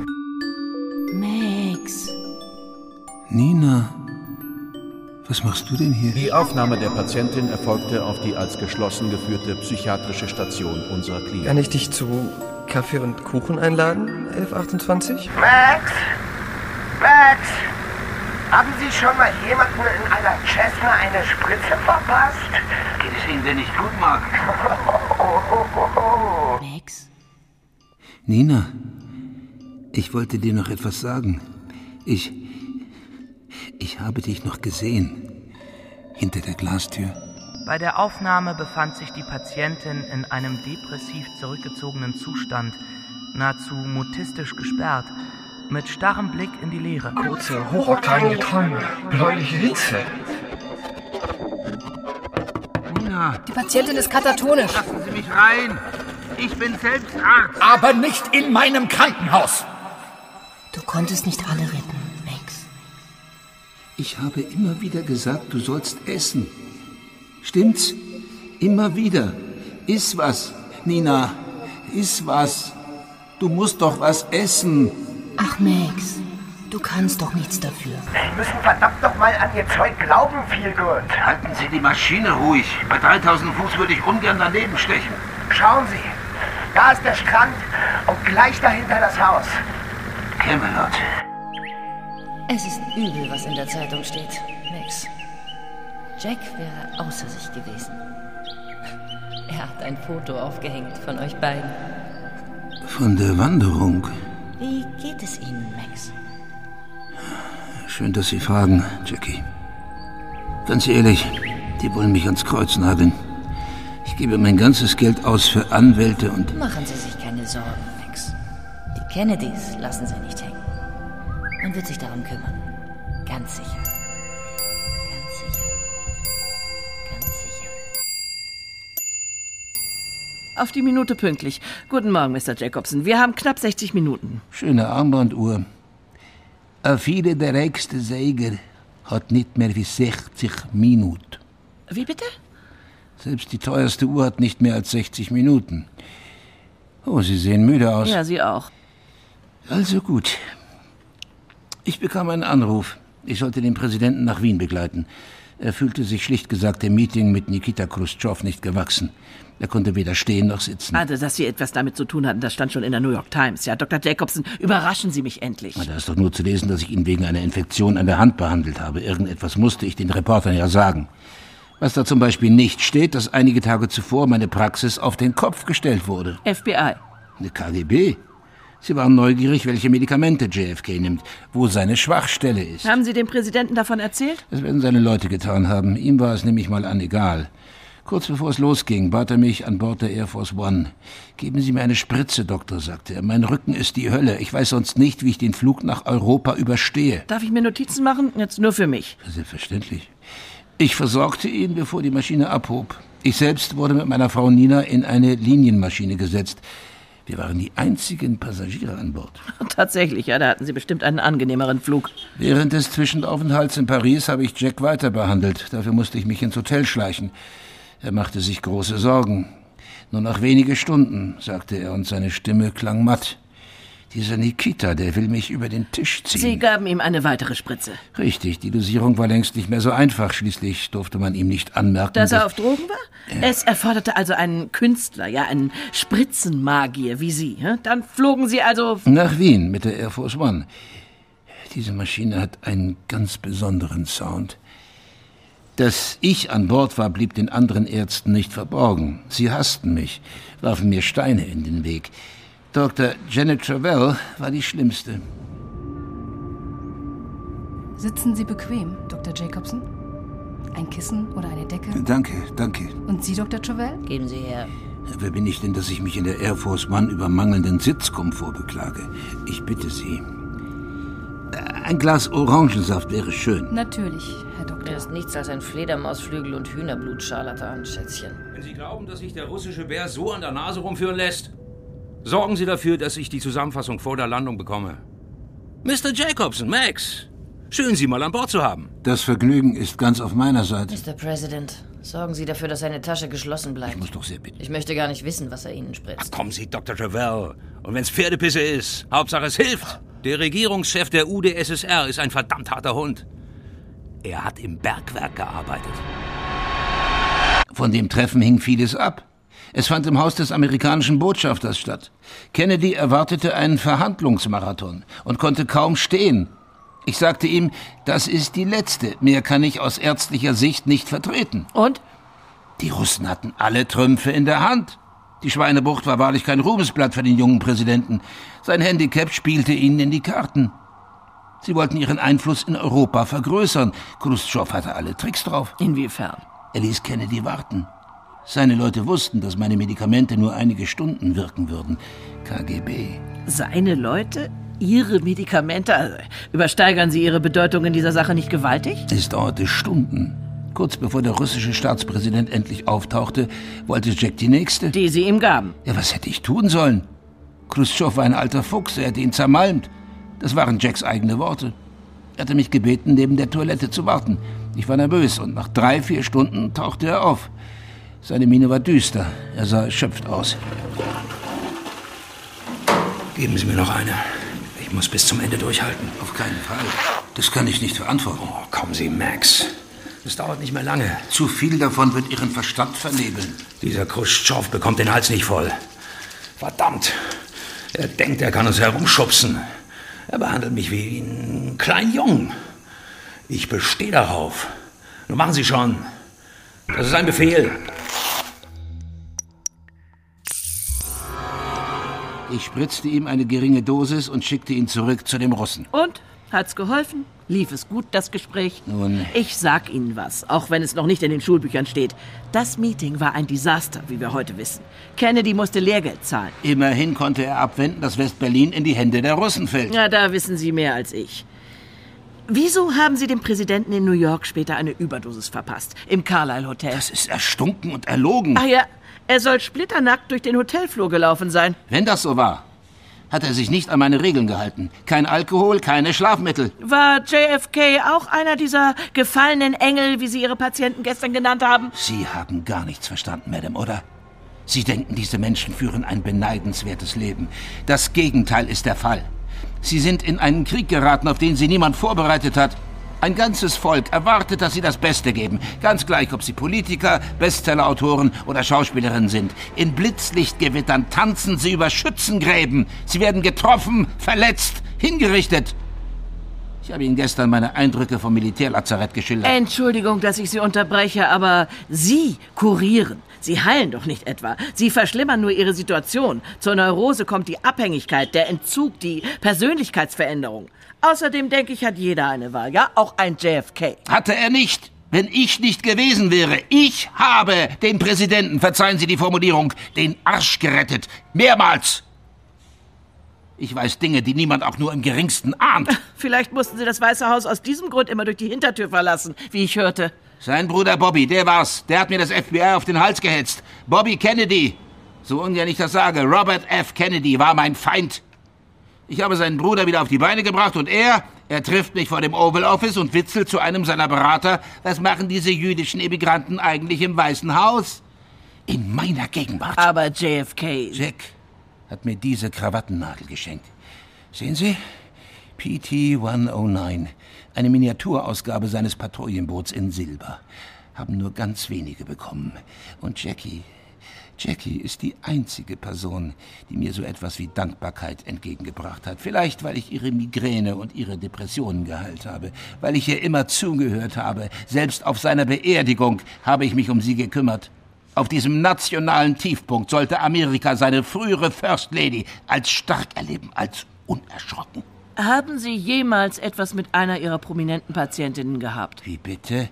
Max. Nina. Was machst du denn hier? Die Aufnahme der Patientin erfolgte auf die als geschlossen geführte psychiatrische Station unserer Klinik. Kann ich dich zu Kaffee und Kuchen einladen, elf achtundzwanzig? Max? Max? Haben Sie schon mal jemanden in einer Cessna eine Spritze verpasst? Geht es Ihnen denn nicht gut, Mark? Max? Nina, ich wollte dir noch etwas sagen. Ich... Ich habe dich noch gesehen. Hinter der Glastür. Bei der Aufnahme befand sich die Patientin in einem depressiv zurückgezogenen Zustand, nahezu mutistisch gesperrt, mit starrem Blick in die Leere. Kurze, hochoktane Träume, bläuliche Hitze. Nina! Die Patientin ist katatonisch. Lassen Sie mich rein! Ich bin selbst Arzt! Aber nicht in meinem Krankenhaus! Du konntest nicht alle retten. Ich habe immer wieder gesagt, du sollst essen. Stimmt's? Immer wieder. Iss was, Nina. Iss was. Du musst doch was essen. Ach, Max, du kannst doch nichts dafür. Sie müssen verdammt noch mal an Ihr Zeug glauben, Feelgood. Halten Sie die Maschine ruhig. Bei dreitausend Fuß würde ich ungern daneben stechen. Schauen Sie, da ist der Strand und gleich dahinter das Haus. Camelot. Es ist übel, was in der Zeitung steht, Max. Jack wäre außer sich gewesen. Er hat ein Foto aufgehängt von euch beiden. Von der Wanderung? Wie geht es Ihnen, Max? Schön, dass Sie fragen, Jackie. Ganz ehrlich, die wollen mich ans Kreuz nageln. Ich gebe mein ganzes Geld aus für Anwälte und... Machen Sie sich keine Sorgen, Max. Die Kennedys lassen Sie nicht hängen. Man wird sich darum kümmern. Ganz sicher. Ganz sicher. Ganz sicher. Auf die Minute pünktlich. Guten Morgen, Mister Jacobson. Wir haben knapp sechzig Minuten. Schöne Armbanduhr. A fine der reichste Sieger hat nicht mehr wie sechzig Minuten. Wie bitte? Selbst die teuerste Uhr hat nicht mehr als sechzig Minuten. Oh, Sie sehen müde aus. Ja, Sie auch. Also gut. Ich bekam einen Anruf. Ich sollte den Präsidenten nach Wien begleiten. Er fühlte sich schlicht gesagt dem Meeting mit Nikita Khrushchev nicht gewachsen. Er konnte weder stehen noch sitzen. Also, dass Sie etwas damit zu tun hatten, das stand schon in der New York Times. Ja, Doktor Jacobson, überraschen Sie mich endlich. Da ist doch nur zu lesen, dass ich ihn wegen einer Infektion an der Hand behandelt habe. Irgendetwas musste ich den Reportern ja sagen. Was da zum Beispiel nicht steht, dass einige Tage zuvor meine Praxis auf den Kopf gestellt wurde. F B I. Eine K G B. Sie waren neugierig, welche Medikamente J F K nimmt, wo seine Schwachstelle ist. Haben Sie dem Präsidenten davon erzählt? Das werden seine Leute getan haben. Ihm war es nämlich mal an egal. Kurz bevor es losging, bat er mich an Bord der Air Force One. »Geben Sie mir eine Spritze, Doktor«, sagte er. »Mein Rücken ist die Hölle. Ich weiß sonst nicht, wie ich den Flug nach Europa überstehe.« Darf ich mir Notizen machen? Jetzt nur für mich. Selbstverständlich. Ich versorgte ihn, bevor die Maschine abhob. Ich selbst wurde mit meiner Frau Nina in eine Linienmaschine gesetzt. Wir waren die einzigen Passagiere an Bord. Tatsächlich, ja, da hatten Sie bestimmt einen angenehmeren Flug. Während des Zwischenaufenthalts in Paris habe ich Jack weiter behandelt. Dafür musste ich mich ins Hotel schleichen. Er machte sich große Sorgen. Nur noch wenige Stunden, sagte er, und seine Stimme klang matt. Dieser Nikita, der will mich über den Tisch ziehen. Sie gaben ihm eine weitere Spritze. Richtig, die Dosierung war längst nicht mehr so einfach. Schließlich durfte man ihm nicht anmerken, dass er auf Drogen war? Ja. Es erforderte also einen Künstler, ja, einen Spritzenmagier wie Sie. Dann flogen Sie also... nach Wien mit der Air Force One. Diese Maschine hat einen ganz besonderen Sound. Dass ich an Bord war, blieb den anderen Ärzten nicht verborgen. Sie hassten mich, warfen mir Steine in den Weg. Doktor Janet Travell war die Schlimmste. Sitzen Sie bequem, Doktor Jacobson? Ein Kissen oder eine Decke? Danke, danke. Und Sie, Doktor Travell? Geben Sie her. Wer bin ich denn, dass ich mich in der Air Force One über mangelnden Sitzkomfort beklage? Ich bitte Sie. Ein Glas Orangensaft wäre schön. Natürlich, Herr Doktor. Er ist nichts als ein Fledermausflügel und Hühnerblut-Scharlatan, Schätzchen. Wenn Sie glauben, dass sich der russische Bär so an der Nase rumführen lässt, sorgen Sie dafür, dass ich die Zusammenfassung vor der Landung bekomme. Mister Jacobson, Max, schön, Sie mal an Bord zu haben. Das Vergnügen ist ganz auf meiner Seite. Mister President, sorgen Sie dafür, dass seine Tasche geschlossen bleibt. Ich muss doch sehr bitten. Ich möchte gar nicht wissen, was er Ihnen spritzt. Ach, kommen Sie, Doktor Travell. Und wenn's Pferdepisse ist, Hauptsache es hilft. Der Regierungschef der U d S S R ist ein verdammt harter Hund. Er hat im Bergwerk gearbeitet. Von dem Treffen hing vieles ab. Es fand im Haus des amerikanischen Botschafters statt. Kennedy erwartete einen Verhandlungsmarathon und konnte kaum stehen. Ich sagte ihm, das ist die letzte. Mehr kann ich aus ärztlicher Sicht nicht vertreten. Und? Die Russen hatten alle Trümpfe in der Hand. Die Schweinebucht war wahrlich kein Ruhmesblatt für den jungen Präsidenten. Sein Handicap spielte ihnen in die Karten. Sie wollten ihren Einfluss in Europa vergrößern. Khrushchev hatte alle Tricks drauf. Inwiefern? Er ließ Kennedy warten. Seine Leute wussten, dass meine Medikamente nur einige Stunden wirken würden. K G B. Seine Leute? Ihre Medikamente? Also, übersteigern Sie Ihre Bedeutung in dieser Sache nicht gewaltig? Es dauerte Stunden. Kurz bevor der russische Staatspräsident endlich auftauchte, wollte Jack die nächste. Die Sie ihm gaben. Ja, was hätte ich tun sollen? Khrushchev war ein alter Fuchs, er hätte ihn zermalmt. Das waren Jacks eigene Worte. Er hatte mich gebeten, neben der Toilette zu warten. Ich war nervös und nach drei, vier Stunden tauchte er auf. Seine Miene war düster. Er sah erschöpft aus. Geben Sie mir noch eine. Ich muss bis zum Ende durchhalten. Auf keinen Fall. Das kann ich nicht verantworten. Oh, kommen Sie, Max. Das dauert nicht mehr lange. Zu viel davon wird Ihren Verstand vernebeln. Dieser Khrushchev bekommt den Hals nicht voll. Verdammt. Er denkt, er kann uns herumschubsen. Er behandelt mich wie einen kleinen Jungen. Ich bestehe darauf. Nun machen Sie schon. Das ist ein Befehl. Ich spritzte ihm eine geringe Dosis und schickte ihn zurück zu dem Russen. Und? Hat's geholfen? Lief es gut, das Gespräch? Nun... Ich sag Ihnen was, auch wenn es noch nicht in den Schulbüchern steht. Das Meeting war ein Desaster, wie wir heute wissen. Kennedy musste Lehrgeld zahlen. Immerhin konnte er abwenden, dass West-Berlin in die Hände der Russen fällt. Ja, da wissen Sie mehr als ich. Wieso haben Sie dem Präsidenten in New York später eine Überdosis verpasst? Im Carlyle Hotel. Das ist erstunken und erlogen. Ach ja, er soll splitternackt durch den Hotelflur gelaufen sein. Wenn das so war, hat er sich nicht an meine Regeln gehalten. Kein Alkohol, keine Schlafmittel. War J F K auch einer dieser gefallenen Engel, wie Sie Ihre Patienten gestern genannt haben? Sie haben gar nichts verstanden, Madame, oder? Sie denken, diese Menschen führen ein beneidenswertes Leben. Das Gegenteil ist der Fall. Sie sind in einen Krieg geraten, auf den sie niemand vorbereitet hat. Ein ganzes Volk erwartet, dass sie das Beste geben. Ganz gleich, ob sie Politiker, Bestsellerautoren oder Schauspielerinnen sind. In Blitzlichtgewittern tanzen sie über Schützengräben. Sie werden getroffen, verletzt, hingerichtet. Ich habe Ihnen gestern meine Eindrücke vom Militärlazarett geschildert. Entschuldigung, dass ich Sie unterbreche, aber Sie kurieren. Sie heilen doch nicht etwa. Sie verschlimmern nur Ihre Situation. Zur Neurose kommt die Abhängigkeit, der Entzug, die Persönlichkeitsveränderung. Außerdem denke ich, hat jeder eine Wahl, ja? Auch ein J F K. Hatte er nicht. Wenn ich nicht gewesen wäre. Ich habe den Präsidenten, verzeihen Sie die Formulierung, den Arsch gerettet. Mehrmals. Ich weiß Dinge, die niemand auch nur im geringsten ahnt. Vielleicht mussten Sie das Weiße Haus aus diesem Grund immer durch die Hintertür verlassen, wie ich hörte. Sein Bruder Bobby, der war's. Der hat mir das F B I auf den Hals gehetzt. Bobby Kennedy. So ungern ich das sage, Robert F. Kennedy war mein Feind. Ich habe seinen Bruder wieder auf die Beine gebracht und er, er trifft mich vor dem Oval Office und witzelt zu einem seiner Berater, was machen diese jüdischen Immigranten eigentlich im Weißen Haus? In meiner Gegenwart. Aber J F K... Jack hat mir diese Krawattennadel geschenkt. Sehen Sie? P T hundertneun. Eine Miniaturausgabe seines Patrouillenboots in Silber. Haben nur ganz wenige bekommen. Und Jackie... Jackie ist die einzige Person, die mir so etwas wie Dankbarkeit entgegengebracht hat. Vielleicht, weil ich ihre Migräne und ihre Depressionen geheilt habe. Weil ich ihr immer zugehört habe. Selbst auf seiner Beerdigung habe ich mich um sie gekümmert. Auf diesem nationalen Tiefpunkt sollte Amerika seine frühere First Lady als stark erleben, als unerschrocken. Haben Sie jemals etwas mit einer Ihrer prominenten Patientinnen gehabt? Wie bitte?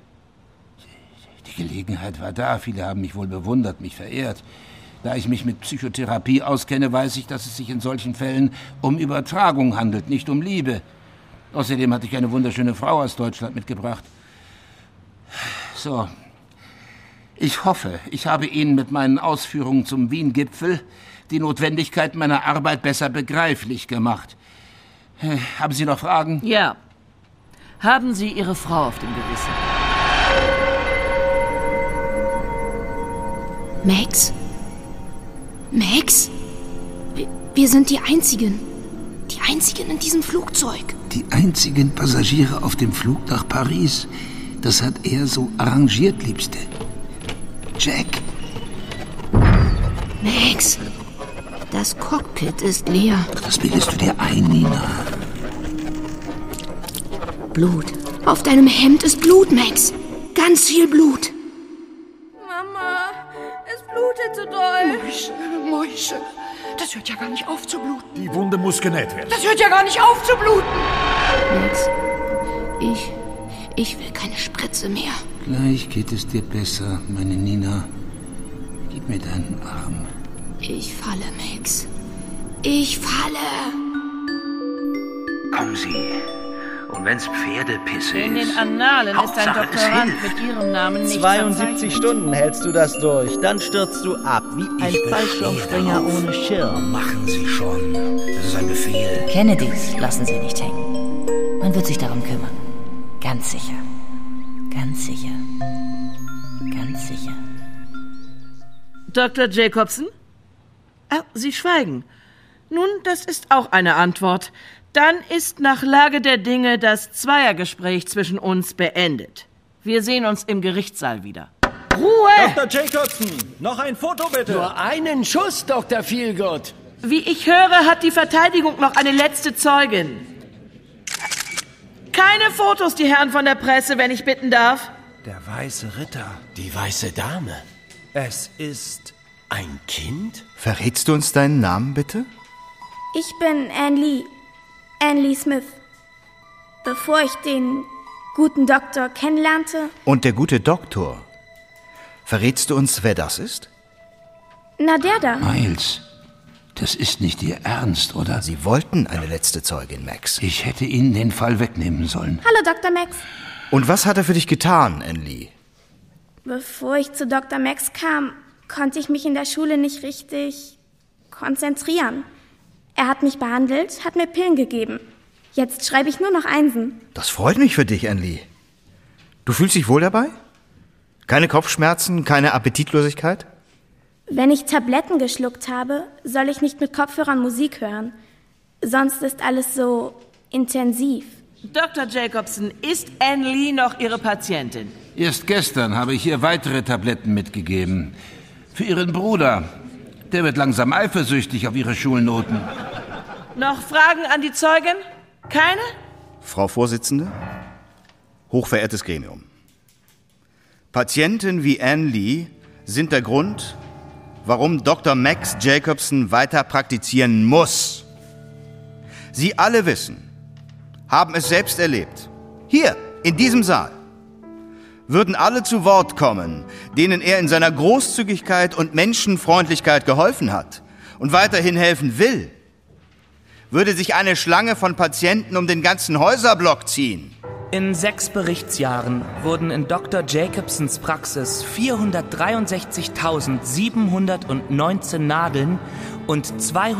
Die Gelegenheit war da. Viele haben mich wohl bewundert, mich verehrt. Da ich mich mit Psychotherapie auskenne, weiß ich, dass es sich in solchen Fällen um Übertragung handelt, nicht um Liebe. Außerdem hatte ich eine wunderschöne Frau aus Deutschland mitgebracht. So. Ich hoffe, ich habe Ihnen mit meinen Ausführungen zum Wien-Gipfel die Notwendigkeit meiner Arbeit besser begreiflich gemacht. Haben Sie noch Fragen? Ja. Haben Sie Ihre Frau auf dem Gewissen? Max? Max? Wir, wir sind die Einzigen. Die Einzigen in diesem Flugzeug. Die einzigen Passagiere auf dem Flug nach Paris. Das hat er so arrangiert, Liebste. Jack. Max, das Cockpit ist leer. Was bildest du dir ein, Nina? Blut. Auf deinem Hemd ist Blut, Max. Ganz viel Blut. Mama, es blutet so doll. Mäuse, Mäuse. Das hört ja gar nicht auf zu bluten. Die Wunde muss genäht werden. Das hört ja gar nicht auf zu bluten. Max, ich... ich will keine Spritze mehr. Gleich geht es dir besser, meine Nina. Gib mir deinen Arm. Ich falle, Max. Ich falle. Kommen Sie. Und wenn's Pferdepisse In ist. den Annalen ist ein Hauptsache, es Doktorand hilft. mit Ihrem Namen nicht zweiundsiebzig Stunden hältst du das durch, dann stürzt du ab, wie ein Fallschirmspringer ohne Schirm. Machen Sie schon. Das ist ein Befehl. Kennedys lassen Sie nicht hängen. Man wird sich darum kümmern. Ganz sicher. Ganz sicher. Ganz sicher. Doktor Jacobson? Ah, Sie schweigen. Nun, das ist auch eine Antwort. Dann ist nach Lage der Dinge das Zweiergespräch zwischen uns beendet. Wir sehen uns im Gerichtssaal wieder. Ruhe! Doktor Jacobson, noch ein Foto bitte. Nur einen Schuss, Doktor Feelgood. Wie ich höre, hat die Verteidigung noch eine letzte Zeugin. Keine Fotos, die Herren von der Presse, wenn ich bitten darf. Der weiße Ritter. Die weiße Dame. Es ist ein Kind? Verrätst du uns deinen Namen, bitte? Ich bin Anne Lee. Anne Lee Smith. Bevor ich den guten Doktor kennenlernte... Und der gute Doktor. Verrätst du uns, wer das ist? Na, der da. Miles, das ist nicht Ihr Ernst, oder? Sie wollten eine letzte Zeugin, Max. Ich hätte Ihnen den Fall wegnehmen sollen. Hallo, Doktor Max. Und was hat er für dich getan, Anne Lee? Bevor ich zu Doktor Max kam, konnte ich mich in der Schule nicht richtig konzentrieren. Er hat mich behandelt, hat mir Pillen gegeben. Jetzt schreibe ich nur noch Einsen. Das freut mich für dich, Ann-Lee. Du fühlst dich wohl dabei? Keine Kopfschmerzen, keine Appetitlosigkeit? Wenn ich Tabletten geschluckt habe, soll ich nicht mit Kopfhörern Musik hören. Sonst ist alles so intensiv. Doktor Jacobson, ist Ann-Lee noch Ihre Patientin? Erst gestern habe ich ihr weitere Tabletten mitgegeben. Für ihren Bruder. Der wird langsam eifersüchtig auf ihre Schulnoten. Noch Fragen an die Zeugin? Keine? Frau Vorsitzende, hochverehrtes Gremium. Patienten wie Ann-Lee sind der Grund, warum Doktor Max Jacobson weiter praktizieren muss. Sie alle wissen, haben es selbst erlebt. Hier, in diesem Saal, würden alle zu Wort kommen, denen er in seiner Großzügigkeit und Menschenfreundlichkeit geholfen hat und weiterhin helfen will, würde sich eine Schlange von Patienten um den ganzen Häuserblock ziehen. In sechs Berichtsjahren wurden in Doktor Jacobsons Praxis vierhundertdreiundsechzigtausendsiebenhundertneunzehn Nadeln und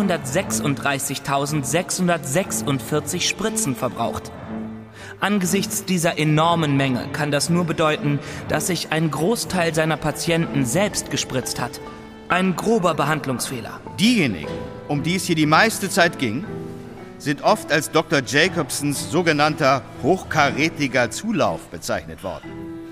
zweihundertsechsunddreißigtausendsechshundertsechsundvierzig Spritzen verbraucht. Angesichts dieser enormen Menge kann das nur bedeuten, dass sich ein Großteil seiner Patienten selbst gespritzt hat. Ein grober Behandlungsfehler. Diejenigen, um die es hier die meiste Zeit ging, sind oft als Doktor Jacobsons sogenannter hochkarätiger Zulauf bezeichnet worden.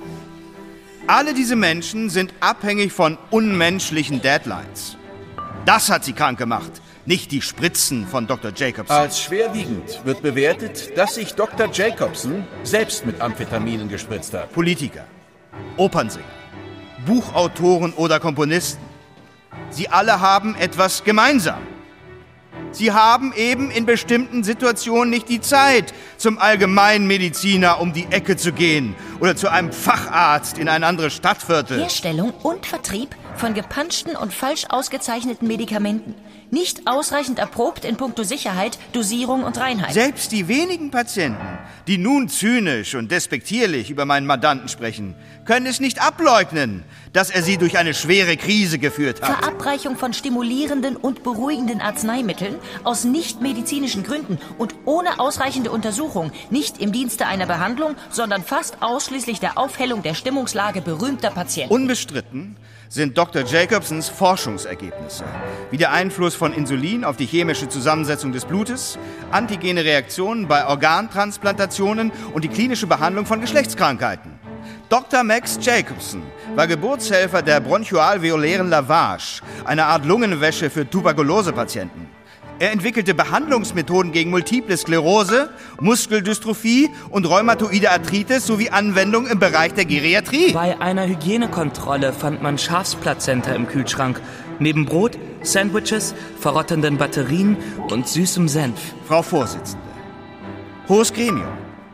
Alle diese Menschen sind abhängig von unmenschlichen Deadlines. Das hat sie krank gemacht, nicht die Spritzen von Doktor Jacobson. Als schwerwiegend wird bewertet, dass sich Doktor Jacobson selbst mit Amphetaminen gespritzt hat. Politiker, Opernsänger, Buchautoren oder Komponisten. Sie alle haben etwas gemeinsam. Sie haben eben in bestimmten Situationen nicht die Zeit, zum Allgemeinmediziner um die Ecke zu gehen oder zu einem Facharzt in ein anderes Stadtviertel. Herstellung und Vertrieb von gepanschten und falsch ausgezeichneten Medikamenten. Nicht ausreichend erprobt in puncto Sicherheit, Dosierung und Reinheit. Selbst die wenigen Patienten, die nun zynisch und despektierlich über meinen Mandanten sprechen, können es nicht ableugnen, dass er sie durch eine schwere Krise geführt hat. Verabreichung von stimulierenden und beruhigenden Arzneimitteln aus nichtmedizinischen Gründen und ohne ausreichende Untersuchung, nicht im Dienste einer Behandlung, sondern fast ausschließlich der Aufhellung der Stimmungslage berühmter Patienten. Unbestritten sind Doktor Jacobsons Forschungsergebnisse, wie der Einfluss von Insulin auf die chemische Zusammensetzung des Blutes, antigene Reaktionen bei Organtransplantationen und die klinische Behandlung von Geschlechtskrankheiten. Doktor Max Jacobson war Geburtshelfer der bronchoalveolären Lavage, einer Art Lungenwäsche für Tuberkulosepatienten. Er entwickelte Behandlungsmethoden gegen Multiple Sklerose, Muskeldystrophie und rheumatoide Arthritis sowie Anwendung im Bereich der Geriatrie. Bei einer Hygienekontrolle fand man Schafsplazenta im Kühlschrank. Neben Brot, Sandwiches, verrottenden Batterien und süßem Senf. Frau Vorsitzende, hohes Gremium,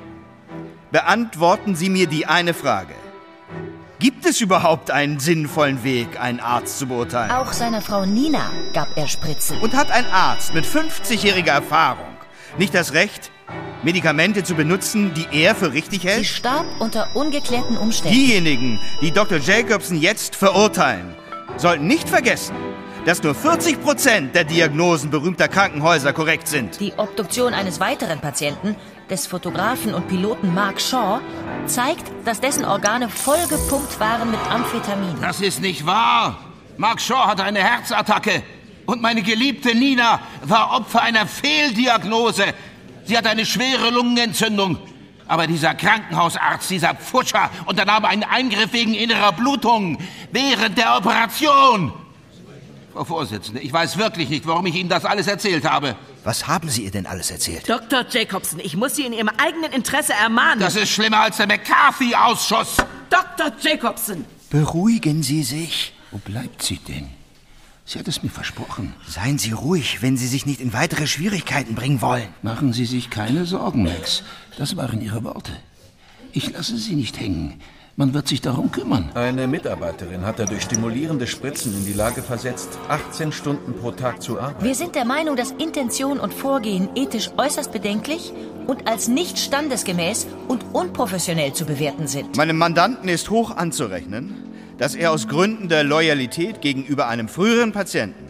beantworten Sie mir die eine Frage. Gibt es überhaupt einen sinnvollen Weg, einen Arzt zu beurteilen? Auch seiner Frau Nina gab er Spritzen. Und hat ein Arzt mit fünfzigjähriger Erfahrung nicht das Recht, Medikamente zu benutzen, die er für richtig hält? Sie starb unter ungeklärten Umständen. Diejenigen, die Doktor Jacobson jetzt verurteilen, sollten nicht vergessen, dass nur vierzig Prozent der Diagnosen berühmter Krankenhäuser korrekt sind. Die Obduktion eines weiteren Patienten, des Fotografen und Piloten Mark Shaw, zeigt, dass dessen Organe vollgepumpt waren mit Amphetamin. Das ist nicht wahr. Mark Shaw hatte eine Herzattacke. Und meine geliebte Nina war Opfer einer Fehldiagnose. Sie hat eine schwere Lungenentzündung. Aber dieser Krankenhausarzt, dieser Pfuscher, unternahm einen Eingriff wegen innerer Blutung während der Operation. Frau Vorsitzende, ich weiß wirklich nicht, warum ich Ihnen das alles erzählt habe. Was haben Sie ihr denn alles erzählt? Doktor Jacobson, ich muss Sie in Ihrem eigenen Interesse ermahnen. Das ist schlimmer als der McCarthy-Ausschuss. Doktor Jacobson! Beruhigen Sie sich. Wo bleibt sie denn? Sie hat es mir versprochen. Seien Sie ruhig, wenn Sie sich nicht in weitere Schwierigkeiten bringen wollen. Machen Sie sich keine Sorgen, Max. Das waren Ihre Worte. Ich lasse Sie nicht hängen. Man wird sich darum kümmern. Eine Mitarbeiterin hat er durch stimulierende Spritzen in die Lage versetzt, achtzehn Stunden pro Tag zu arbeiten. Wir sind der Meinung, dass Intention und Vorgehen ethisch äußerst bedenklich und als nicht standesgemäß und unprofessionell zu bewerten sind. Meinem Mandanten ist hoch anzurechnen, dass er aus Gründen der Loyalität gegenüber einem früheren Patienten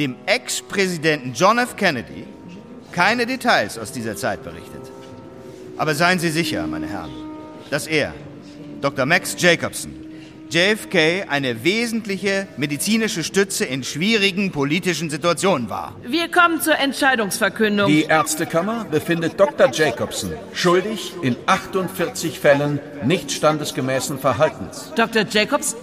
dem Ex-Präsidenten John F. Kennedy, keine Details aus dieser Zeit berichtet. Aber seien Sie sicher, meine Herren, dass er, Doktor Max Jacobson, J F K eine wesentliche medizinische Stütze in schwierigen politischen Situationen war. Wir kommen zur Entscheidungsverkündung. Die Ärztekammer befindet Doktor Jacobson schuldig in achtundvierzig Fällen nicht standesgemäßen Verhaltens. Doktor Jacobson?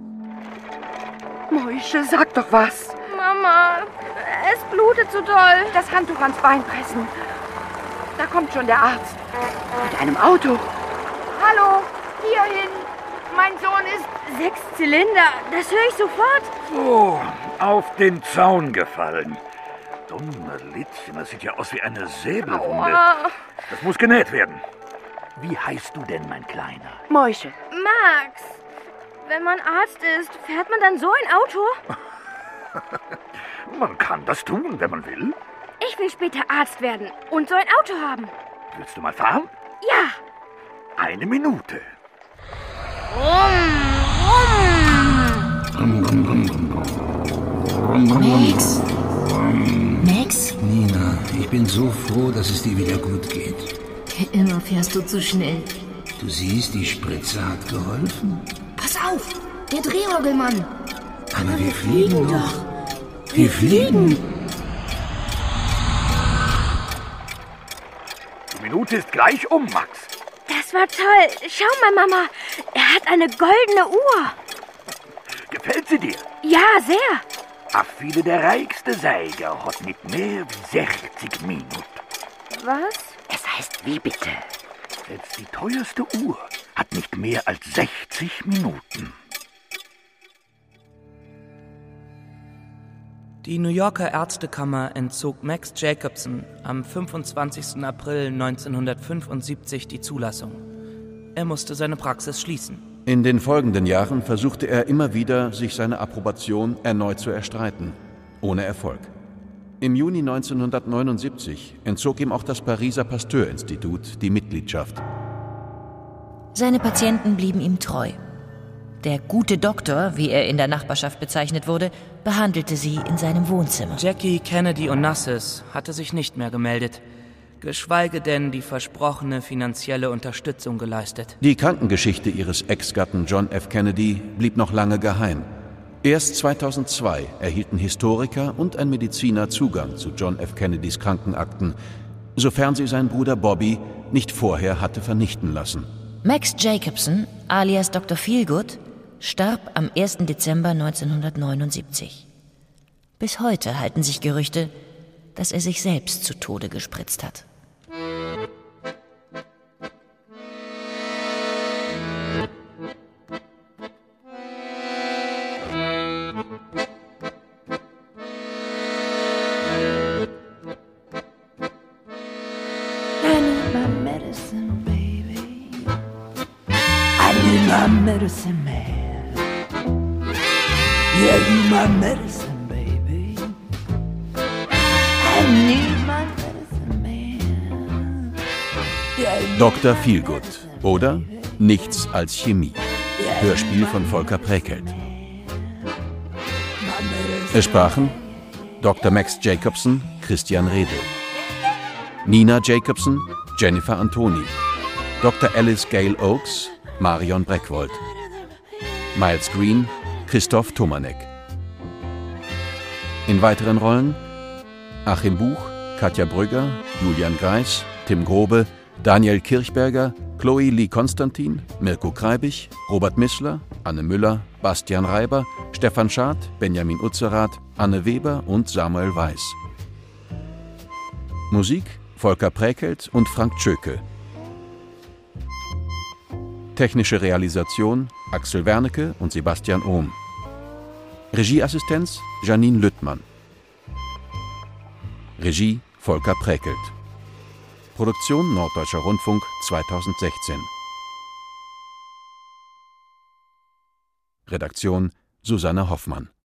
Moische, sag doch was. Mama, es blutet so doll. Das Handtuch ans Bein pressen. Da kommt schon der Arzt. Mit einem Auto. Hallo, hierhin. Mein Sohn ist sechs Zylinder. Das höre ich sofort. So, auf den Zaun gefallen. Dumme Littchen, das sieht ja aus wie eine Säbelwunde. Aua. Das muss genäht werden. Wie heißt du denn, mein Kleiner? Moische. Max, wenn man Arzt ist, fährt man dann so ein Auto? Man kann das tun, wenn man will. Ich will später Arzt werden und so ein Auto haben. Willst du mal fahren? Ja. Eine Minute. Max? Max? Nina, ich bin so froh, dass es dir wieder gut geht. Immer fährst du zu schnell. Du siehst, die Spritze hat geholfen. Pass auf, der Drehorgelmann. Aber wir fliegen doch. Wir fliegen. Die Minute ist gleich um, Max. Das war toll. Schau mal, Mama. Er hat eine goldene Uhr. Gefällt sie dir? Ja, sehr. A viele der reichste Seiger hat nicht mehr wie sechzig Minuten. Was? Es heißt wie bitte? Selbst die teuerste Uhr hat nicht mehr als sechzig Minuten. Die New Yorker Ärztekammer entzog Max Jacobson am fünfundzwanzigsten April neunzehnhundertfünfundsiebzig die Zulassung. Er musste seine Praxis schließen. In den folgenden Jahren versuchte er immer wieder, sich seine Approbation erneut zu erstreiten. Ohne Erfolg. Im Juni neunzehnhundertneunundsiebzig entzog ihm auch das Pariser Pasteur-Institut die Mitgliedschaft. Seine Patienten blieben ihm treu. Der gute Doktor, wie er in der Nachbarschaft bezeichnet wurde, behandelte sie in seinem Wohnzimmer. Jackie Kennedy Onassis hatte sich nicht mehr gemeldet, geschweige denn die versprochene finanzielle Unterstützung geleistet. Die Krankengeschichte ihres Ex-Gatten John F. Kennedy blieb noch lange geheim. Erst zweitausendzwei erhielten Historiker und ein Mediziner Zugang zu John F. Kennedys Krankenakten, sofern sie sein Bruder Bobby nicht vorher hatte vernichten lassen. Max Jacobson, alias Doktor Feelgood, starb am ersten Dezember neunzehnhundertneunundsiebzig. Bis heute halten sich Gerüchte, dass er sich selbst zu Tode gespritzt hat. I need my medicine, baby. I need my medicine, man. Yeah, you my medicine, baby. I need my medicine, man. Yeah, you Doktor Feelgood oder Nichts als Chemie. Hörspiel von Volker Präkelt. Es sprachen Doktor Max Jacobson, Christian Redl. Nina Jacobson, Jennifer Antoni. Doktor Alice Gale Oakes, Marion Breckwold. Miles Green, Christoph Tomanek. In weiteren Rollen Achim Buch, Katja Brügger, Julian Greis, Tim Grobe, Daniel Kirchberger, Chloe Lee Konstantin, Mirko Kreibich, Robert Missler, Anne Müller, Bastian Reiber, Stefan Schad, Benjamin Utzerath, Anne Weber und Samuel Weiß. Musik Volker Präkelt und Frank Tschöke. Technische Realisation Axel Wernicke und Sebastian Ohm. Regieassistenz Janine Lüttmann. Regie Volker Präkelt. Produktion Norddeutscher Rundfunk zweitausendsechzehn. Redaktion Susanne Hoffmann.